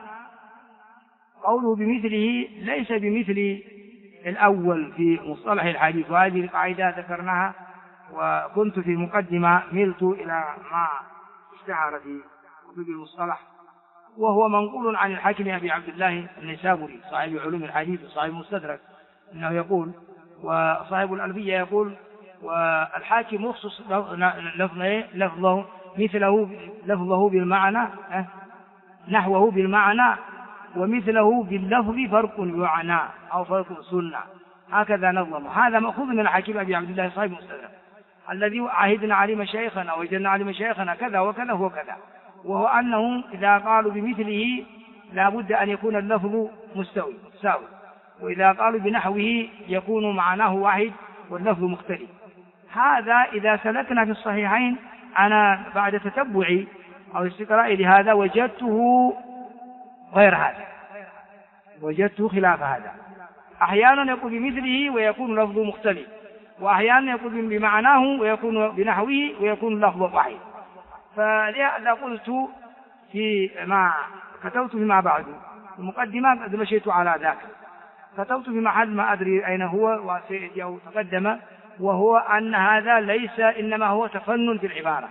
قوله بمثله ليس بمثل الأول في مصطلح الحديث، وهذه القاعدة ذكرناها وكنت في مقدمة ملت إلى ما اشتهر في كتب المصطلح، وهو منقول عن الحاكم أبي عبد الله النيسابوري صاحب علوم الحديث وصاحب المستدرك إنه يقول، وصاحب الألفية يقول: والحاكم يخصص لفظه مثله لفظه بالمعنى نحوه بالمعنى ومثله باللفظ فرق يعنى أو فرق سنة، هكذا نظم. هذا مأخوذ من الحاكم أبي عبد الله صاحب المستدرك الذي عهدنا عليه مشايخنا وجدنا عليه مشايخنا كذا وكذا وكذا، وهو أنه إذا قالوا بمثله لا بد أن يكون اللفظ مستوي ساوي، وإذا قالوا بنحوه يكون معناه واحد واللفظ مختلف. هذا إذا سلكنا في الصحيحين أنا بعد تتبعي أو استقراء لهذا وجدته غير هذا، وجدته خلاف هذا. أحيانا يقول بمثله ويكون لفظه مختلف، وأحيانا يقول بمعناه ويكون بنحوه ويكون لفظه واحد. فلهذا قلت فيما كتبت فيما بعد المقدمة قد مشيت على ذاك، كتبت في محل ما أدري أين هو وسيأتي أو تقدم وهو أن هذا ليس، إنما هو تفنن في العبارة،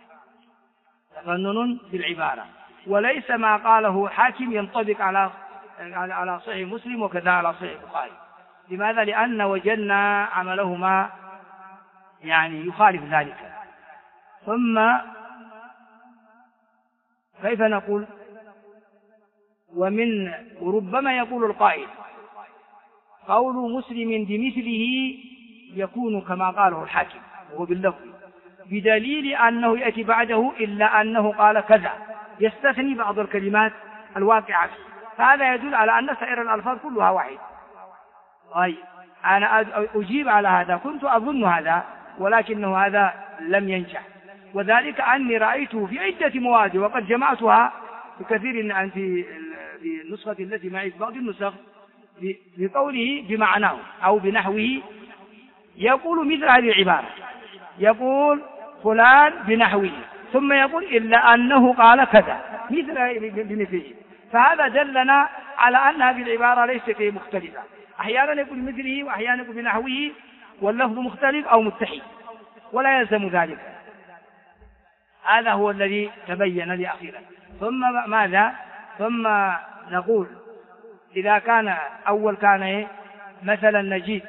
تفنن في العبارة، وليس ما قاله حاكم ينطبق على صحيح مسلم وكذا على صحيح البخاري. لماذا؟ لأن وجدنا عملهما يعني يخالف ذلك. ثم كيف نقول؟ وربما يقول القائل قول مسلم بمثله يكون كما قاله الحاكم وهو باللفظ، بدليل أنه يأتي بعده إلا أنه قال كذا، يستثني بعض الكلمات الواقعة فيه، فهذا يدل على أن سائر الألفاظ كلها واحد. طيب أنا أجيب على هذا، كنت أظن هذا ولكنه هذا لم ينجح، وذلك أني رأيته في عدة مواضع وقد جمعتها في كثير في النسخة التي معي في بعض النسخ بقوله بمعناه أو بنحوه، يقول مثل هذه العبارة، يقول فلان بنحوه، ثم يقول إلا أنه قال كذا بمثله، فهذا دلنا على أن هذه العبارة ليست مختلفة، أحيانا يقول بمثله وأحيانا يقول بنحوه واللفظ مختلف أو متحد، ولا يلزم ذلك. هذا هو الذي تبين لي أخيرا. ثم ماذا؟ ثم نقول إذا كان أول كان مثلا نجيد،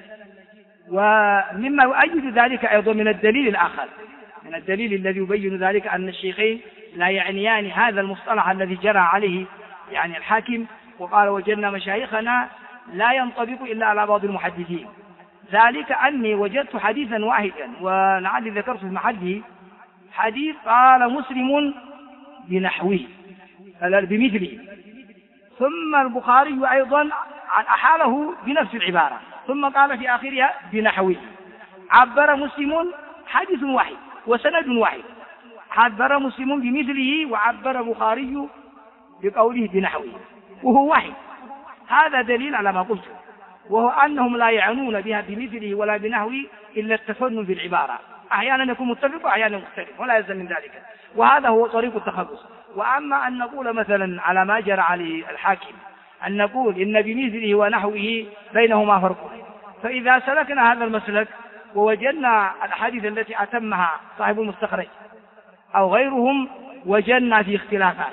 ومما يؤيد ذلك أيضا من الدليل الآخر، من الدليل الذي يبين ذلك أن الشيخين لا يعنيان هذا المصطلح الذي جرى عليه يعني الحاكم وقال وجدنا مشايخنا، لا ينطبق إلا على بعض المحدثين، ذلك أني وجدت حديثا واحدا ولعلي ذكرت في محله، حديث قال مسلم بنحوه بمثله، ثم البخاري أيضا أحاله بنفس العبارة، ثم قال في آخرها بنحوه، عبر مسلم حديث واحد وسند واحد، عبر مسلم بمثله وعبر البخاري بقوله بنحوه وهو واحد. هذا دليل على ما قلت، وهو أنهم لا يعنون بها بمثله ولا بنحوه إلا التفنن في العبارة، أحيانا يكون متفق وأحيانا مختلف ولا يلزم من ذلك، وهذا هو طريق التخلص. وأما أن نقول مثلا على ما جرى عليه الحاكم أن نقول إن بمثله ونحوه بينهما فرق، فإذا سلكنا هذا المسلك ووجدنا الأحاديث التي أتمها صاحب المستخرج أو غيرهم وجدنا في اختلافات،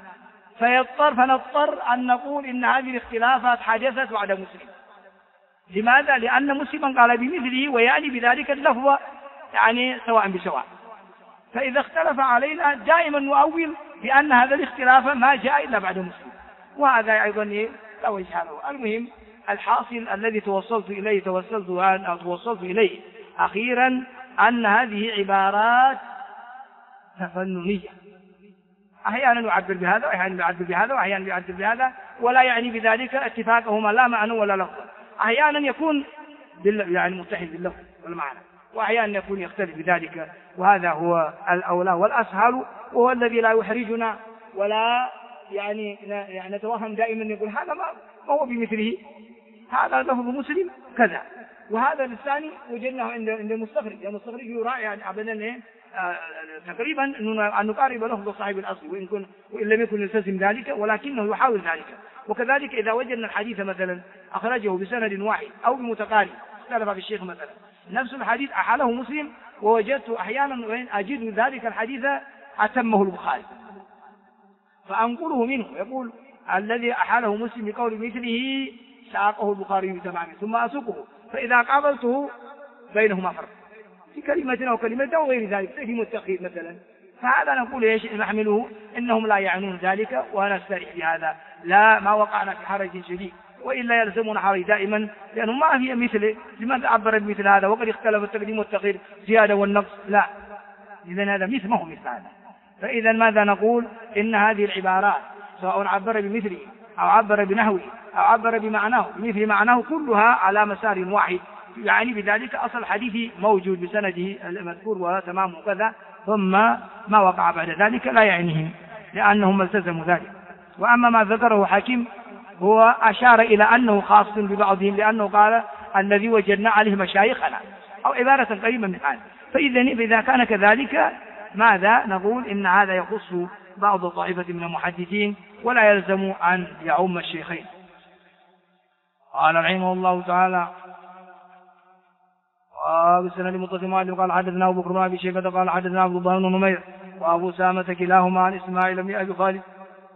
فنضطر أن نقول إن هذه الاختلافات حدثت بعد مسلم. لماذا؟ لأن مسلما قال بمثله ويعني بذلك اللفظ يعني سواء بسواء، فإذا اختلف علينا دائما نؤول بأن هذا الاختلاف ما جاء إلا بعد مسلم، وهذا أيضا لا وجه له. المهم الحاصل الذي توصلت إليه أخيرا أن هذه عبارات تفننية، أحيانا يعبر بهذا وأحيانا يعبر بهذا وأحيانا يعبر بهذا، ولا يعني بذلك اتفاقهما لا معنى ولا لفظ، أحيانا يكون يعني متحد باللفظ والمعنى، وأحيانا يكون يختلف بذلك، وهذا هو الأولى والأسهل، وهو الذي لا يحرجنا ولا يعني نتوهم دائما يقول هذا ما هو بمثله، هذا لفظ مسلم كذا، وهذا الثاني وجدناه عند المستخرج يراعي يعني أبدا تقريبا أن نقارب لفظ صاحب الأصل وإن لم يكن يلتزم ذلك، ولكنه يحاول ذلك. وكذلك إذا وجدنا الحديث مثلا أخرجه بسند واحد أو بمتقارب، اختلف في الشيخ مثلا نفس الحديث أحاله مسلم، ووجدت أحيانا أجد ذلك الحديث أتمه البخاري، فأنقله منه، يقول الذي أحاله مسلم بقول مثله ساقه البخاري تماما ثم أسوقه، فإذا قابلته بينهما فرق في كلمة أو كلمة أو غير ذلك في متأخير مثلا، فهذا نقول ايش نحمله انهم لا يعنون ذلك ونستريح بهذا، لا ما وقعنا في حرج شديد، والا يلزمنا حرج دائما لانه ما في مثله، لماذا عبر بمثل هذا وقد اختلف التقديم والتأخير زياده والنقص، لا، اذا هذا مثل ما هو مثل هذا. فاذا ماذا نقول؟ ان هذه العبارات سواء عبر بمثله او عبر بنحوه او عبر بمعناه بمثل معناه كلها على مسار واحد، يعني بذلك أصل الحديث موجود بسنده المذكور وتمامه كذا، ثم ما وقع بعد ذلك لا يعنيهم لأنهم التزموا ذلك. وأما ما ذكره حكيم هو أشار إلى أنه خاص ببعضهم، لأنه قال الذي وجدنا عليه مشايخنا أو عبارة قريبة من هذا. فإذا كان كذلك ماذا نقول؟ إن هذا يخص بعض طائفة من المحدثين ولا يلزم أن يعم الشيخين. قال رحمه الله تعالى: بالسند المتصل قال حدثنا أبو بكر بن أبي شيبة قال حدثنا عبد الله بن نمير وأبو سامة كلاهما عن إسماعيل بن أبي خالد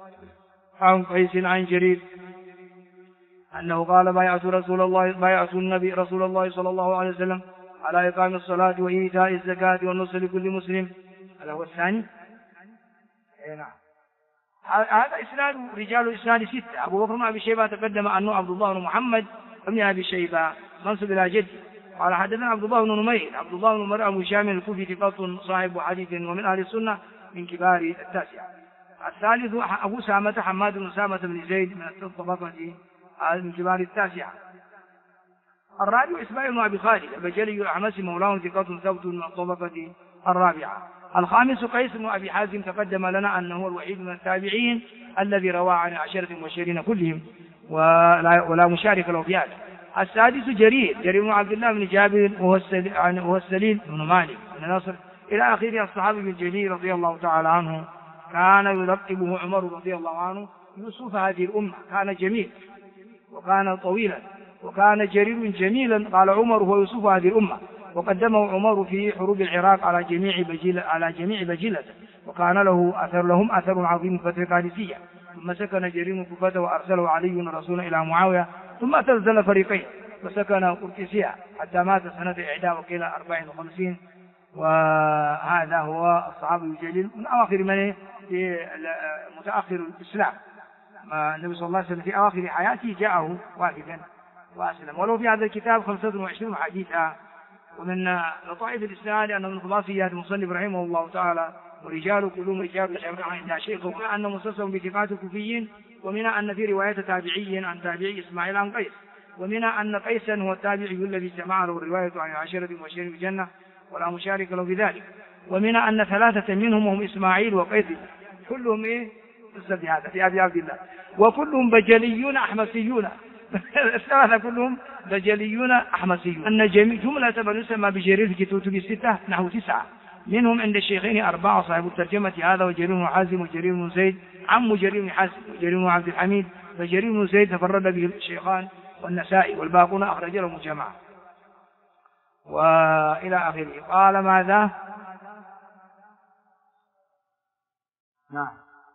عن قيس عن جرير أنه قال بايعت النبي رسول الله صلى الله عليه وسلم على إقام الصلاة وإيتاء الزكاة والنصح لكل مسلم. هذا هو الثاني. نعم. هذا إسناد رجال إسناد 6. أبو بكر بن أبي شيبة تقدم أنه عبد الله بن محمد بن أبي شيبة منسوب إلى جدي. قال حدثنا عبد الله بن نمير. عبد الله بن نمير أبو هشام الكوفي ثقة صاحب حديث ومن أهل السنة من كبار التاسعة. الثالث أبو سامة حماد بن سامة بن زيد من الطبقة من كبار التاسعة. الرابع إسماعيل بن أبي خالد البجلي الأحمسي مولاه ثقة ثبت من الطبقة الرابعة. الخامس قيس بن أبي حازم تقدم لنا أنه هو الوحيد من التابعين الذي روى عن 10 المبشرين كلهم ولا مشارك له في هذا. السادس جرير بن عبد الله بن جابر وهو السليل بن مالك بن نصر إلى آخره. الصحابي الجليل رضي الله تعالى عنه كان يلقبه عمر رضي الله عنه يوسف هذه الأمة. كان جميل وكان طويلا وكان جرير جميلا. قال عمر هو يوسف هذه الأمة. وقدمه عمر في حروب العراق على جميع بجلة وكان لهم أثر عظيم في القادسية. ثم سكن جرير كوفة وأرسله علي رسولا إلى معاوية ثم تنزل فريقين وسكن قرطيسية حتى مات سنة 51. وهذا هو الصحابي الجليل من أواخر من في متأخر الإسلام. النبي صلى الله عليه وسلم في أواخر حياته جاءه واقفا وأسلم. ولو في هذا الكتاب 25 حديثا. ومن لطائف الإسناد أنه من خلاصيات المصنف رحمه الله تعالى ورجال كلهم رجال عند شيخ ومنها أنه مسلسل بثقات الكوفيين ومنها أن في رواية تابعي عن تابعي إسماعيل عن قيس ومنها أن قيسا هو التابعي الذي سمع له الرواية عن 10 مبشرين بالجنة ولا مشارك له بذلك. ومنها أن 3 منهم هم إسماعيل وقيس كلهم في هذا في أبي عبد الله وكلهم بجليون أحمسيون. الثلاثة كلهم بجليون أحمسيون. أن جملة من يسمى بجرير في كتب 6 نحو 9 منهم عند الشيخين 4 صاحب الترجمة هذا وجرير بن حازم وجرير بن زيد عم جرير بن حازم وجرير بن عبد الحميد. فجرير بن زيد تفرد به الشيخان والنسائي والباقون أخرج لهم جماعة وإلى آخره. قال ماذا؟ نعم.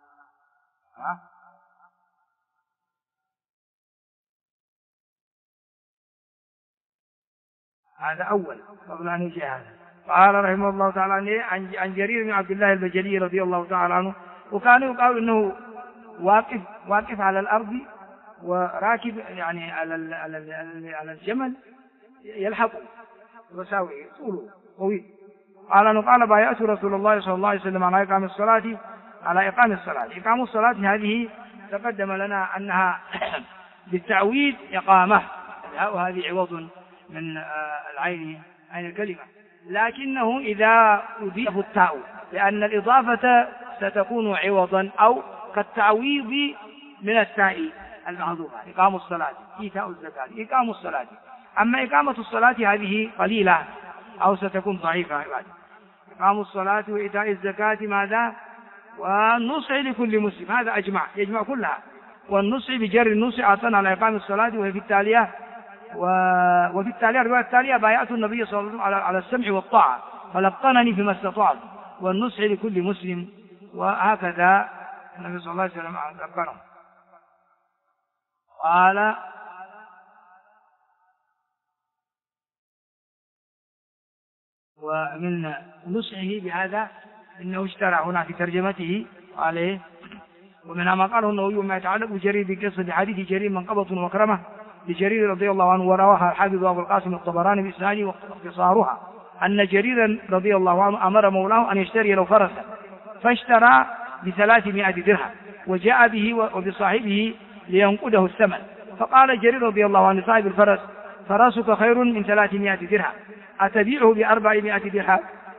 هذا أول قبل أن يجي هذا. قال رحمه الله تعالى عن جرير بن عبد الله البجلي رضي الله تعالى عنه وكان يقال إنه واقف على الأرض وراكب يعني على الجمل يلحق وساوي طوله طويل. قال بايعت رسول الله صلى الله عليه وسلم على إقام الصلاة. إقام الصلاة هذه تقدم لنا أنها بالتعويد إقامة وهذه عوض من العين الكلمة لكنه إذا أضيف التاء لأن الإضافة ستكون عوضا أو كالتعويض من التاء المعذوفة. إقام الصلاة إيتاء الزكاة إقام الصلاة. أما إقامة الصلاة هذه قليلة أو ستكون ضعيفة. إقام الصلاة وإيتاء الزكاة ماذا؟ والنصح لكل مسلم. هذا يجمع كلها. والنصح بجر النصح عطنا على إقام الصلاة وهي في التالية وفي التالية الرواية التالية بايعت النبي صلى الله عليه وسلم على السمع والطاعة فلقنني فيما استطعت والنصح لكل مسلم. وهكذا النبي صلى الله عليه وسلم لقنه. قال ومن نصحه بهذا إنه اشترى هنا في ترجمته عليه ومنها ما قاله النووي ما يتعلق بجرير بقصة حديث جرير منقبة وكرمة لجرير رضي الله عنه ورواها الحافظ أبو القاسم الطبراني بإسناده واختصارها أن جريرا رضي الله عنه أمر مولاه أن يشتري له فرسا فاشترى ب300 درهم وجاء به وبصاحبه لينقده الثمن. فقال جرير رضي الله عنه صاحب الفرس فرسك خير من 300 درهم أتبيعه ب400 درهم؟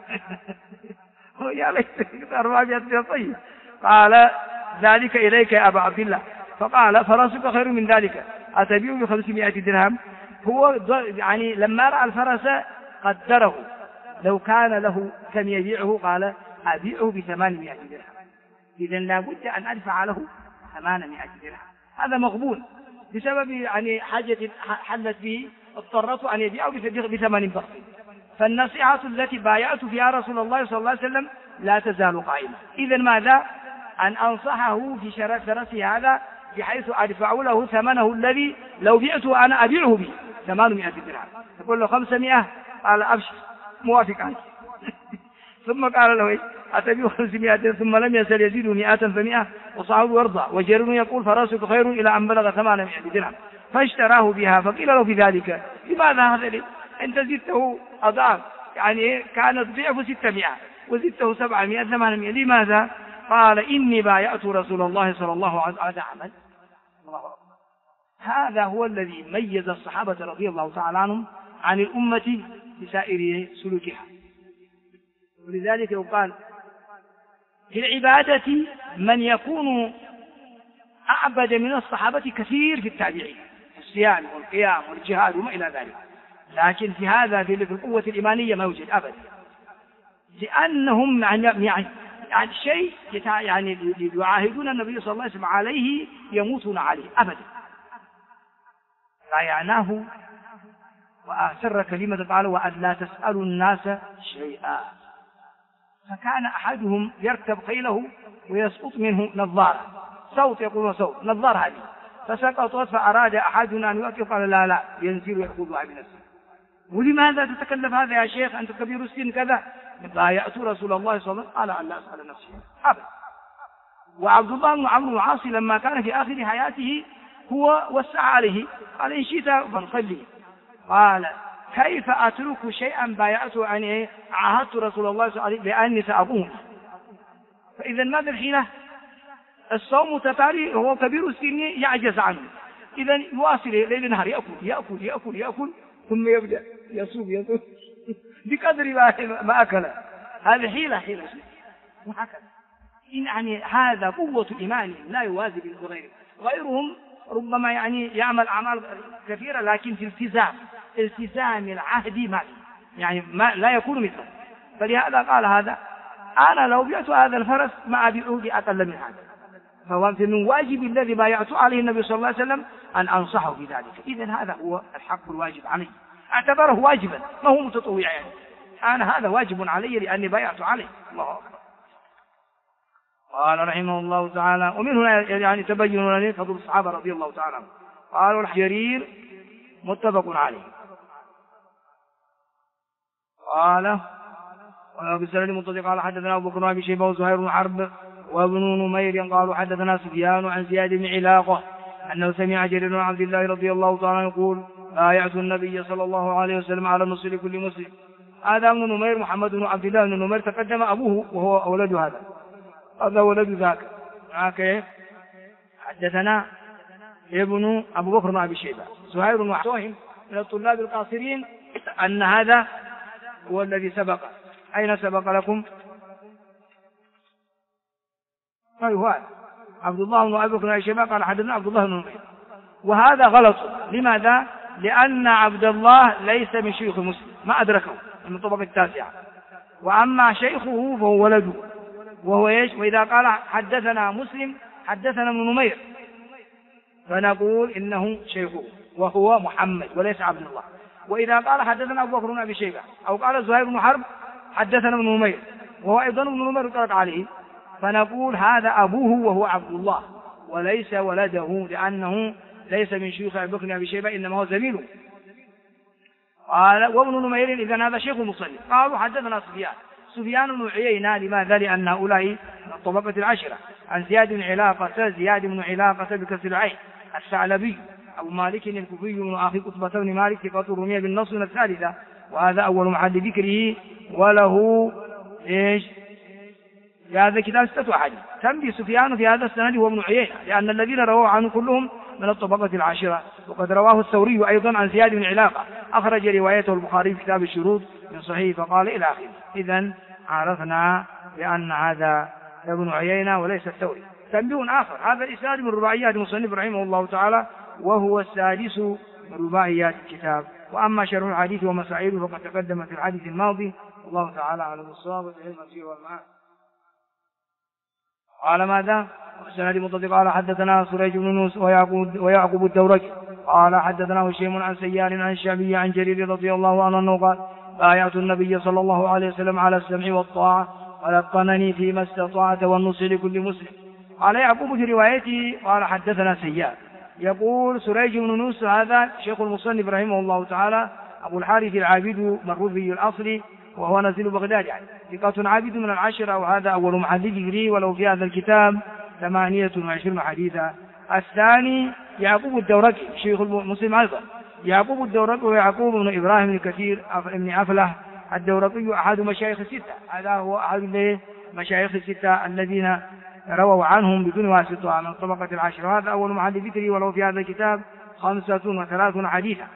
يا ليت 400 درهم. طيب قال ذلك إليك يا أبا عبد الله. فقال فرسك خير من ذلك أتبيعه ب500 درهم. هو يعني لما رأى الفرس قدره لو كان له كم يبيعه قال أبيعه ب800 درهم. إذن لا بد أن أدفع له 800 درهم. هذا مقبول بسبب يعني حاجة حلت به اضطرته أن يبيعه بثمن بخس فالنصيحة التي بايعت فيها رسول الله صلى الله عليه وسلم لا تزال قائمة. إذن ماذا؟ أن أنصحه في شرسه هذا بحيث أدفع له ثمنه الذي لو بعته أنا أبيعه به 800 درهم، تقول له 500، قال أبشر موافق عنك. ثم قال له أتبيع 500 ثم لم يزل يزيد 100 ف100 وصعب يرضى، وجرير يقول فراسك خير إلى أن بلغ 800 درهم، فاشتراه بها. فقيل له في ذلك لماذا هذا لي؟ أنت زدته أضعاف، يعني كانت ضعف 600 وزدته 700 800، لماذا؟ قال إني بايعت رسول الله صلى الله عليه وسلم. عمل الله أكبر. هذا هو الذي ميز الصحابة رضي الله تعالى عنهم عن الأمة بسائر سلوكها. ولذلك يقال في العبادة من يكون أعبد من الصحابة كثير في التابعين، الصيام والقيام والجهاد وما إلى ذلك، لكن في هذا في القوة الإيمانية ما يوجد أبدا، لأنهم يعني شيء يعني يعاهدون النبي صلى الله عليه وسلم عليه يموتون عليه أبدا، لا يعناه. وأسر كلمة قال وأن لا تسألوا الناس شيئا. فكان أحدهم يركب خيله ويسقط منه نظارة، صوت يقول صوت نظار هذه، فسقطت فأراد أحدنا أن يؤتي قال لا لا ينزل ويأخذها بنفسه. ولماذا تتكلف هذا يا شيخ أنت كبير السن كذا؟ بايعت رسول الله صلى الله عليه وسلم قال أن لا أسأل نفسي أبدا. وعبد الله بن عمرو العاص لما كان في آخر حياته هو وسع عليه قال إن شئت فانصلي، قال كيف أترك شيئا بايعته أن عاهدت رسول الله صلى الله عليه وسلم بأني سأقوم. فإذا ماذا الحيلة؟ الصوم تتالي هو كبير السن يعجز عنه، إذا يواصل ليل نهار يأكل ثم يبدأ يصوم بقدر ما أكل. هذه حيلة وهكذا. يعني هذا قوة إيمان لا يوازي بغيره. غيرهم ربما يعني يعمل أعمال كثيرة لكن في التزام العهد ما يعني ما لا يكون مثله. فلهذا قال هذا أنا لو بعت هذا الفرس ما أبيعه بأقل من هذا. فهو من واجب الذي بايعت عليه النبي صلى الله عليه وسلم أن أنصحه بذلك. إذن هذا هو الحق الواجب علي، اعتبره واجبا ما هو متطوع، يعني أنا هذا واجب علي لأني بايعت عليه. الله أكبر. قال رحمه الله تعالى ومن هنا يعني تبين لنا فضل الصحابة رضي الله تعالى عنهم. قالوا الجرير متفق عليه. قال وبسند متصل قال حدثنا أبو بكر بن أبي شيبة وزهير بن حرب وابن نمير قالوا حدثنا سفيان عن زياد بن علاقة أنه سمع جرير بن عبد الله رضي الله تعالى يقول بايعت النبي صلى الله عليه وسلم على النصر لكل مسلم. هذا ابن نمير محمد بن عبد الله بن نمير تقدم أبوه وهو ولد هذا ولد ذاك. حدثنا ابن أبو بكر بن أبي شيبة زهير بن حرب من الطلاب القاصرين أن هذا هو الذي سبق. أين سبق لكم؟ هو عبد الله بن أبي بكر بن أبي شيبة قال حدثنا عبد الله بن نمير، وهذا غلط. لماذا؟ لأن عبد الله ليس من شيوخ مسلم، ما أدركه من الطبقة التاسعة، وأما شيخه فهو ولده وهو ايش؟ وإذا قال حدثنا مسلم حدثنا ابن نمير فنقول إنه شيخه وهو محمد وليس عبد الله. وإذا قال حدثنا أبو بكر بن أبي شيبة أو قال زهير بن حرب حدثنا ابن نمير وهو أيضا ابن نمير يطلق عليه فنقول هذا أبوه وهو عبد الله وليس ولده، لأنه ليس من شيوخ أبي بكر بن أبي شيبة إنما هو زميله. قال وابن نمير إذن هذا شيخ مصنف. قالوا حدثنا سفيان بن عيينة. لماذا؟ لأن هؤلاء من الطبقة العشرة عن زياد بن علاقة بكسر العين الثعلبي أبو مالك الكوفي من أخي قطبة بن مالك ثقة رمي بالنصر الثالثة، وهذا أول محل ذكره، وله إيش؟ في هذا الكتاب 6 أحاديث. تنبي سفيان في هذا السند هو ابن عيينة، لأن الذين رووا عنه كلهم من الطبقة العاشرة. وقد رواه الثوري أيضا عن زياد بن علاقة، أخرج روايته البخاري في كتاب الشروط من صحيح فقال إلى آخره. إذن عرفنا بأن هذا ابن عيينة وليس الثوري. تنبيه آخر، هذا الإسناد من رباعيات المصنف رحمه الله تعالى، وهو السادس من رباعيات الكتاب. وأما شرح الحديث ومسائله فقد تقدم في الحديث الماضي. الله تعالى على الصواب والعلم فيه والمعاد. قال ماذا؟ السند متصل قال حدثنا سريج بن يونس ويعقوب الدورقي قال حدثنا هشيم عن سيار عن الشعبي عن جرير رضي الله عنه أنه قال بايعت النبي صلى الله عليه وسلم على السمع والطاعة ولقنني فيما استطعت والنصح لكل مسلم. قال يعقوب في روايته قال حدثنا سيار. يقول سريج بن نوس هذا شيخ المصنف رحمه الله تعالى أبو الحارث العابد مرغوبي الأصل وهو نزيل بغداد يعني ثقة عابد من العشرة وهذا أول محدث لي ولو في هذا الكتاب 28 حديثا. الثاني يعقوب الدورقي شيخ مسلم أيضا. يعقوب الدورقي ويعقوب بن إبراهيم بن كثير بن أفله الدورقي أحد مشايخ الستة. هذا هو أحد مشايخ الستة الذين رووا عنهم بدون واسطة من طبقة العشرة. هذا أول محدث ذكري ولو في هذا الكتاب 35 حديثا.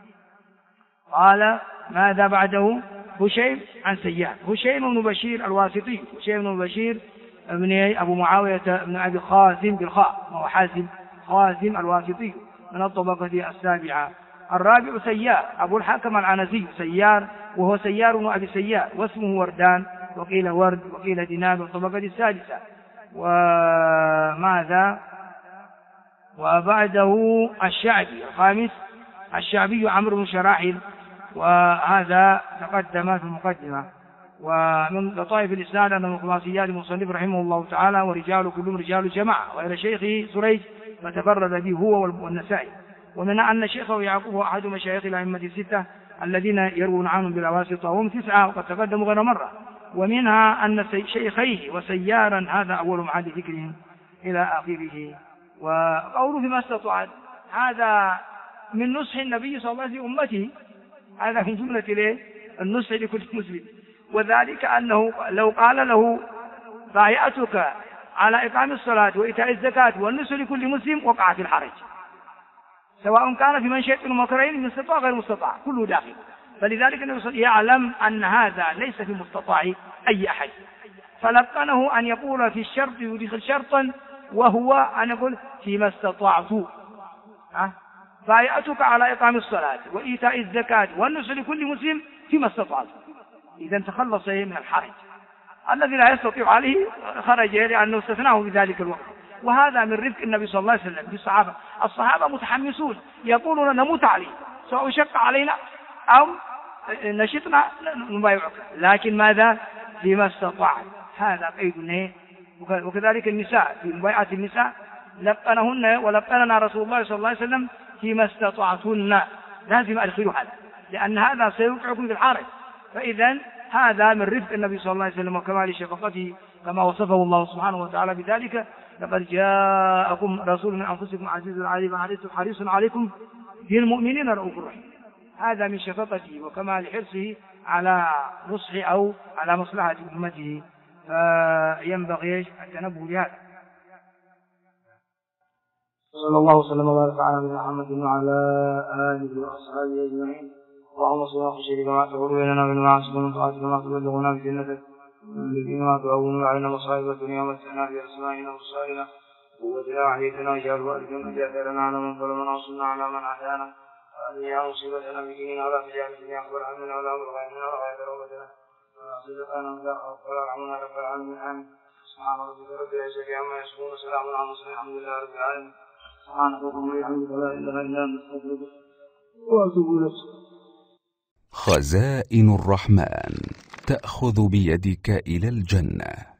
قال ماذا بعده؟ هشيم عن سيار. هشيم بن بشير الواسطي. هشيم بن بشير ابن أبو معاوية بن أبي خازم بالخاء وهو حازم خازم الواسطي من الطبقة السابعة. الرابع سيار أبو الحكم العنزي سيار وهو سيار بن أبي سيار واسمه وردان وقيل ورد وقيل دينار والطبقة السادسة. وماذا وبعده الشعبي الخامس الشعبي عمرو بن شراحل وهذا تقدم في المقدمة. ومن لطائف الإسناد أن من خلاصيات المصنف رحمه الله تعالى ورجال كلهم رجال جماعة وإلى شيخه سريج فتفرد به هو والنسائي. ومن أن شيخه يعقوب هو أحد مشايخ الأئمة الستة الذين يروون عنهم بلا واسطة وهم 9 وقد تقدموا غير مرة. ومنها أن شيخيه وسيارا هذا أول محل ذكرهم إلى آخره. وقوله فيما استطعت هذا من نصح النبي صلى الله عليه وسلم لأمته. هذا من جملة النصح لكل مسلم. وذلك أنه لو قال له بايعتك على إقام الصلاة وإيتاء الزكاة والنصح لكل مسلم وقع في الحرج سواء كان في منشأة المكرين من استطاع غير مستطاع كله داخل. فلذلك النبي يعلم أن هذا ليس في مستطاع أي أحد فلقنه أن يقول في الشرط يدخل شرطا وهو أن يقول فيما استطعت بايعتك على إقام الصلاة وإيتاء الزكاة والنصح لكل مسلم فيما استطعت. إذا تخلص من الحرج الذي لا يستطيع عليه خرج لأنه استثناه في ذلك الوقت. وهذا من رفق النبي صلى الله عليه وسلم بالصحابة. الصحابة متحمسون يقولون نموت عليه سواء شق علينا أو نشطنا نبايعك لكن ماذا فيما استطعت. هذا قيد. وكذلك النساء في مبايعة النساء لقنهن ولقننا رسول الله صلى الله عليه وسلم فيما استطعتن لازم أدخلوا هذا لأن هذا سيوقعكم في الحرج. فإذا هذا من رفق النبي صلى الله عليه وسلم وكمال شفقته كما وصفه الله سبحانه وتعالى بذلك لقد جاءكم رسول من أنفسكم عزيز عليم حريص عليكم بالمؤمنين رؤوف رحيم. هذا من شفقته وكمال حرصه على نصح أو على مصلحة أمته. فينبغي التنبه بهذا. صلى الله وسلم وبارك على نبينا محمد وعلى آله وأصحابه أجمعين. اللهم صل وسلم كما تقول بيننا وبين معاصيك ومن طاعتك ما تبلغنا بجنتك ومن الذين ما تعون علينا مصائب الدنيا ومتعنا بأسمائنا وأبصارنا وقوتنا وحياتنا واجعل وارثنا جاثرنا على من ظلمنا وانصرنا على من عادانا وأهلنا مصيبتنا بديننا ولا تجعل الدنيا أكبر همنا ولا مبلغ علمنا ولا غاية رغبتنا ولا صدقنا ولا خوف ولا رحمنا رب العالمين. آمين. سبحان ربك رب العزة عما يصفون وسلام على المرسلين الحمد لله رب العالمين. سبحانك اللهم وبحمدك لا إله إلا أنت أستغفرك وأتوب إليك. خزائن الرحمن تأخذ بيدك إلى الجنة.